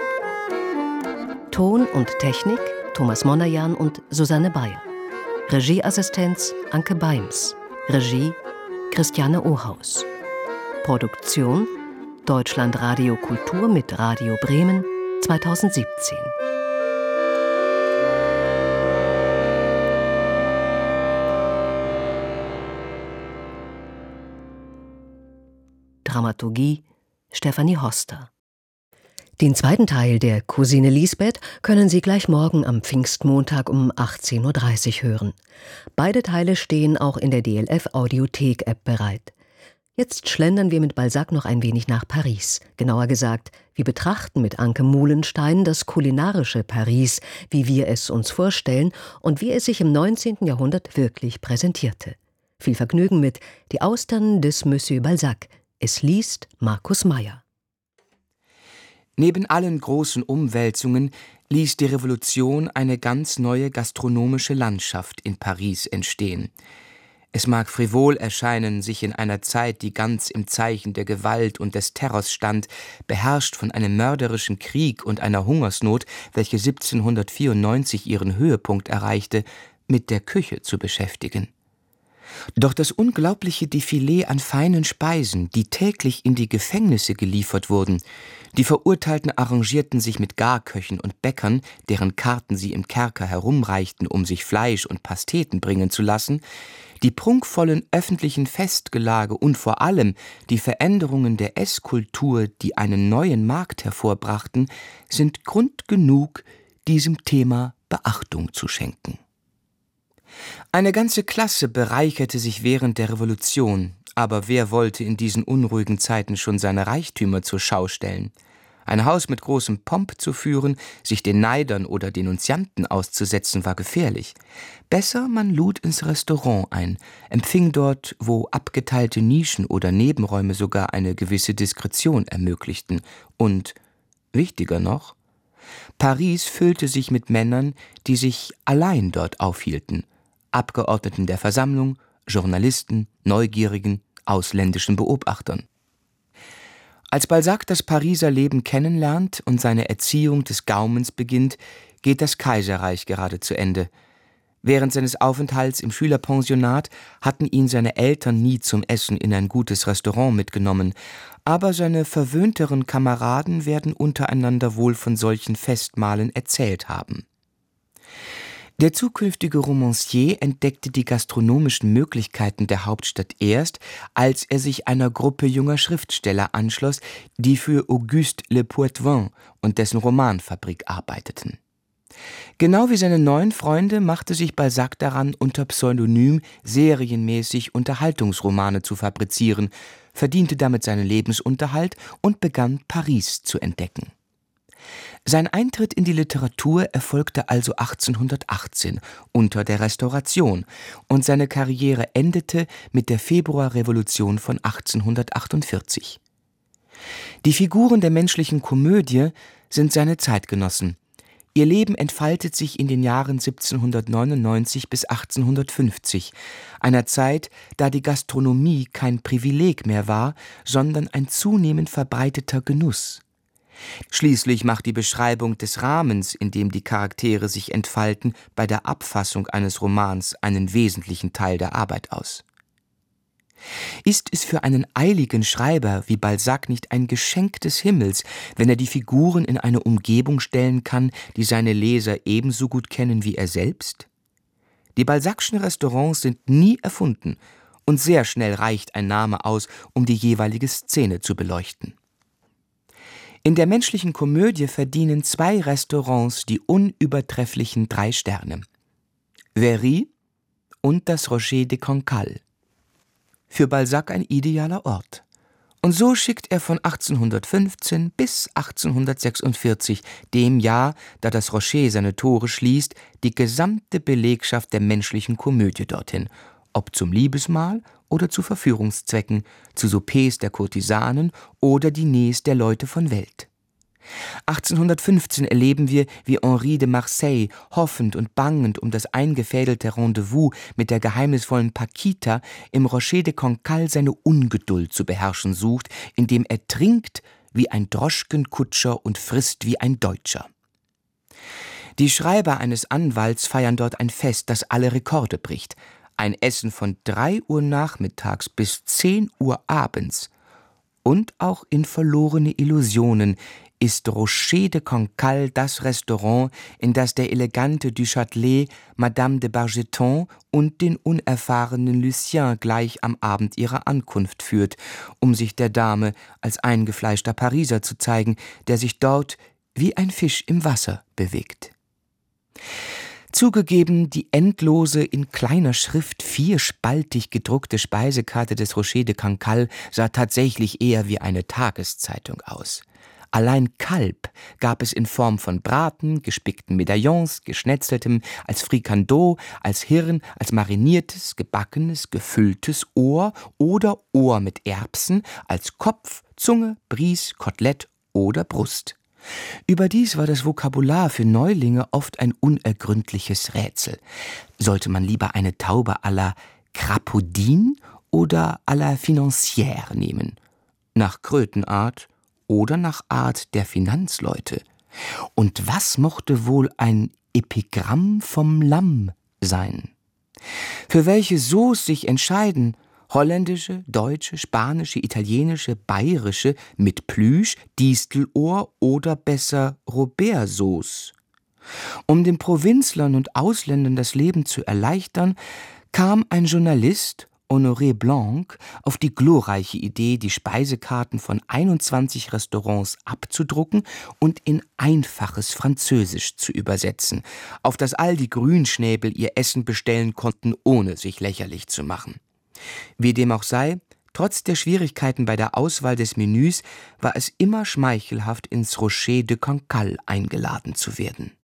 S1: Ton und Technik, Thomas Monajan und Susanne Bayer. Regieassistenz, Anke Beims. Regie, Christiane Ohaus. Produktion, Deutschland Radio Kultur mit Radio Bremen zweitausendsiebzehn. Dramaturgie Stefanie Hoster. Den zweiten Teil der Cousine Lisbeth können Sie gleich morgen am Pfingstmontag um achtzehn Uhr dreißig hören. Beide Teile stehen auch in der D L F Audiothek-App bereit. Jetzt schlendern wir mit Balzac noch ein wenig nach Paris. Genauer gesagt, wir betrachten mit Anke Muhlenstein das kulinarische Paris, wie wir es uns vorstellen und wie es sich im neunzehnten Jahrhundert wirklich präsentierte. Viel Vergnügen mit Die Austern des Monsieur Balzac. Es liest Markus Meyer.
S14: Neben allen großen Umwälzungen ließ die Revolution eine ganz neue gastronomische Landschaft in Paris entstehen. Es mag frivol erscheinen, sich in einer Zeit, die ganz im Zeichen der Gewalt und des Terrors stand, beherrscht von einem mörderischen Krieg und einer Hungersnot, welche siebzehnhundertvierundneunzig ihren Höhepunkt erreichte, mit der Küche zu beschäftigen. Doch das unglaubliche Defilé an feinen Speisen, die täglich in die Gefängnisse geliefert wurden, die Verurteilten arrangierten sich mit Garköchen und Bäckern, deren Karten sie im Kerker herumreichten, um sich Fleisch und Pasteten bringen zu lassen, die prunkvollen öffentlichen Festgelage und vor allem die Veränderungen der Esskultur, die einen neuen Markt hervorbrachten, sind Grund genug, diesem Thema Beachtung zu schenken. Eine ganze Klasse bereicherte sich während der Revolution, aber wer wollte in diesen unruhigen Zeiten schon seine Reichtümer zur Schau stellen? Ein Haus mit großem Pomp zu führen, sich den Neidern oder Denunzianten auszusetzen, war gefährlich. Besser, man lud ins Restaurant ein, empfing dort, wo abgeteilte Nischen oder Nebenräume sogar eine gewisse Diskretion ermöglichten. Und, wichtiger noch, Paris füllte sich mit Männern, die sich allein dort aufhielten. Abgeordneten der Versammlung, Journalisten, Neugierigen, ausländischen Beobachtern. Als Balzac das Pariser Leben kennenlernt und seine Erziehung des Gaumens beginnt, geht das Kaiserreich gerade zu Ende. Während seines Aufenthalts im Schülerpensionat hatten ihn seine Eltern nie zum Essen in ein gutes Restaurant mitgenommen, aber seine verwöhnteren Kameraden werden untereinander wohl von solchen Festmahlen erzählt haben. Der zukünftige Romancier entdeckte die gastronomischen Möglichkeiten der Hauptstadt erst, als er sich einer Gruppe junger Schriftsteller anschloss, die für Auguste Le Poitvin und dessen Romanfabrik arbeiteten. Genau wie seine neuen Freunde machte sich Balzac daran, unter Pseudonym serienmäßig Unterhaltungsromane zu fabrizieren, verdiente damit seinen Lebensunterhalt und begann Paris zu entdecken. Sein Eintritt in die Literatur erfolgte also achtzehnhundertachtzehn unter der Restauration und seine Karriere endete mit der Februarrevolution von achtzehnhundertachtundvierzig. Die Figuren der menschlichen Komödie sind seine Zeitgenossen. Ihr Leben entfaltet sich in den Jahren siebzehnhundertneunundneunzig bis achtzehnhundertfünfzig, einer Zeit, da die Gastronomie kein Privileg mehr war, sondern ein zunehmend verbreiteter Genuss. Schließlich macht die Beschreibung des Rahmens, in dem die Charaktere sich entfalten, bei der Abfassung eines Romans einen wesentlichen Teil der Arbeit aus. Ist es für einen eiligen Schreiber wie Balzac nicht ein Geschenk des Himmels, wenn er die Figuren in eine Umgebung stellen kann, die seine Leser ebenso gut kennen wie er selbst? Die Balzac'schen Restaurants sind nie erfunden, und sehr schnell reicht ein Name aus, um die jeweilige Szene zu beleuchten. In der menschlichen Komödie verdienen zwei Restaurants die unübertrefflichen drei Sterne: Véry und das Rocher de Cancale. Für Balzac ein idealer Ort. Und so schickt er von achtzehnhundertfünfzehn bis achtzehnhundertsechsundvierzig, dem Jahr, da das Rocher seine Tore schließt, die gesamte Belegschaft der menschlichen Komödie dorthin, ob zum Liebesmahl oder zu Verführungszwecken, zu Soupers der Kurtisanen oder Diners der Leute von Welt. achtzehnhundertfünfzehn erleben wir, wie Henri de Marseille, hoffend und bangend um das eingefädelte Rendezvous mit der geheimnisvollen Paquita, im Rocher de Cancale seine Ungeduld zu beherrschen sucht, indem er trinkt wie ein Droschkenkutscher und frisst wie ein Deutscher. Die Schreiber eines Anwalts feiern dort ein Fest, das alle Rekorde bricht. Ein Essen von drei Uhr nachmittags bis zehn Uhr abends. Und auch in Verlorene Illusionen ist Rocher de Cancale das Restaurant, in das der elegante Du Châtelet Madame de Bargeton und den unerfahrenen Lucien gleich am Abend ihrer Ankunft führt, um sich der Dame als eingefleischter Pariser zu zeigen, der sich dort wie ein Fisch im Wasser bewegt. Zugegeben, die endlose, in kleiner Schrift vierspaltig gedruckte Speisekarte des Rocher de Cancale sah tatsächlich eher wie eine Tageszeitung aus. Allein Kalb gab es in Form von Braten, gespickten Medaillons, geschnetzeltem, als Frikandot, als Hirn, als mariniertes, gebackenes, gefülltes Ohr oder Ohr mit Erbsen, als Kopf, Zunge, Bries, Kotelett oder Brust. Überdies war das Vokabular für Neulinge oft ein unergründliches Rätsel. Sollte man lieber eine Taube à la Crapaudine oder à la Financière nehmen? Nach Krötenart oder nach Art der Finanzleute? Und was mochte wohl ein Epigramm vom Lamm sein? Für welche Sauce sich entscheiden? Holländische, deutsche, spanische, italienische, bayerische mit Plüsch, Distelohr oder besser Robert-Sauce? Um den Provinzlern und Ausländern das Leben zu erleichtern, kam ein Journalist, Honoré Blanc, auf die glorreiche Idee, die Speisekarten von einundzwanzig Restaurants abzudrucken und in einfaches Französisch zu übersetzen, auf das all die Grünschnäbel ihr Essen bestellen konnten, ohne sich lächerlich zu machen. Wie dem auch sei, trotz der Schwierigkeiten bei der Auswahl des Menüs war es immer schmeichelhaft, ins Rocher de Cancale eingeladen zu werden.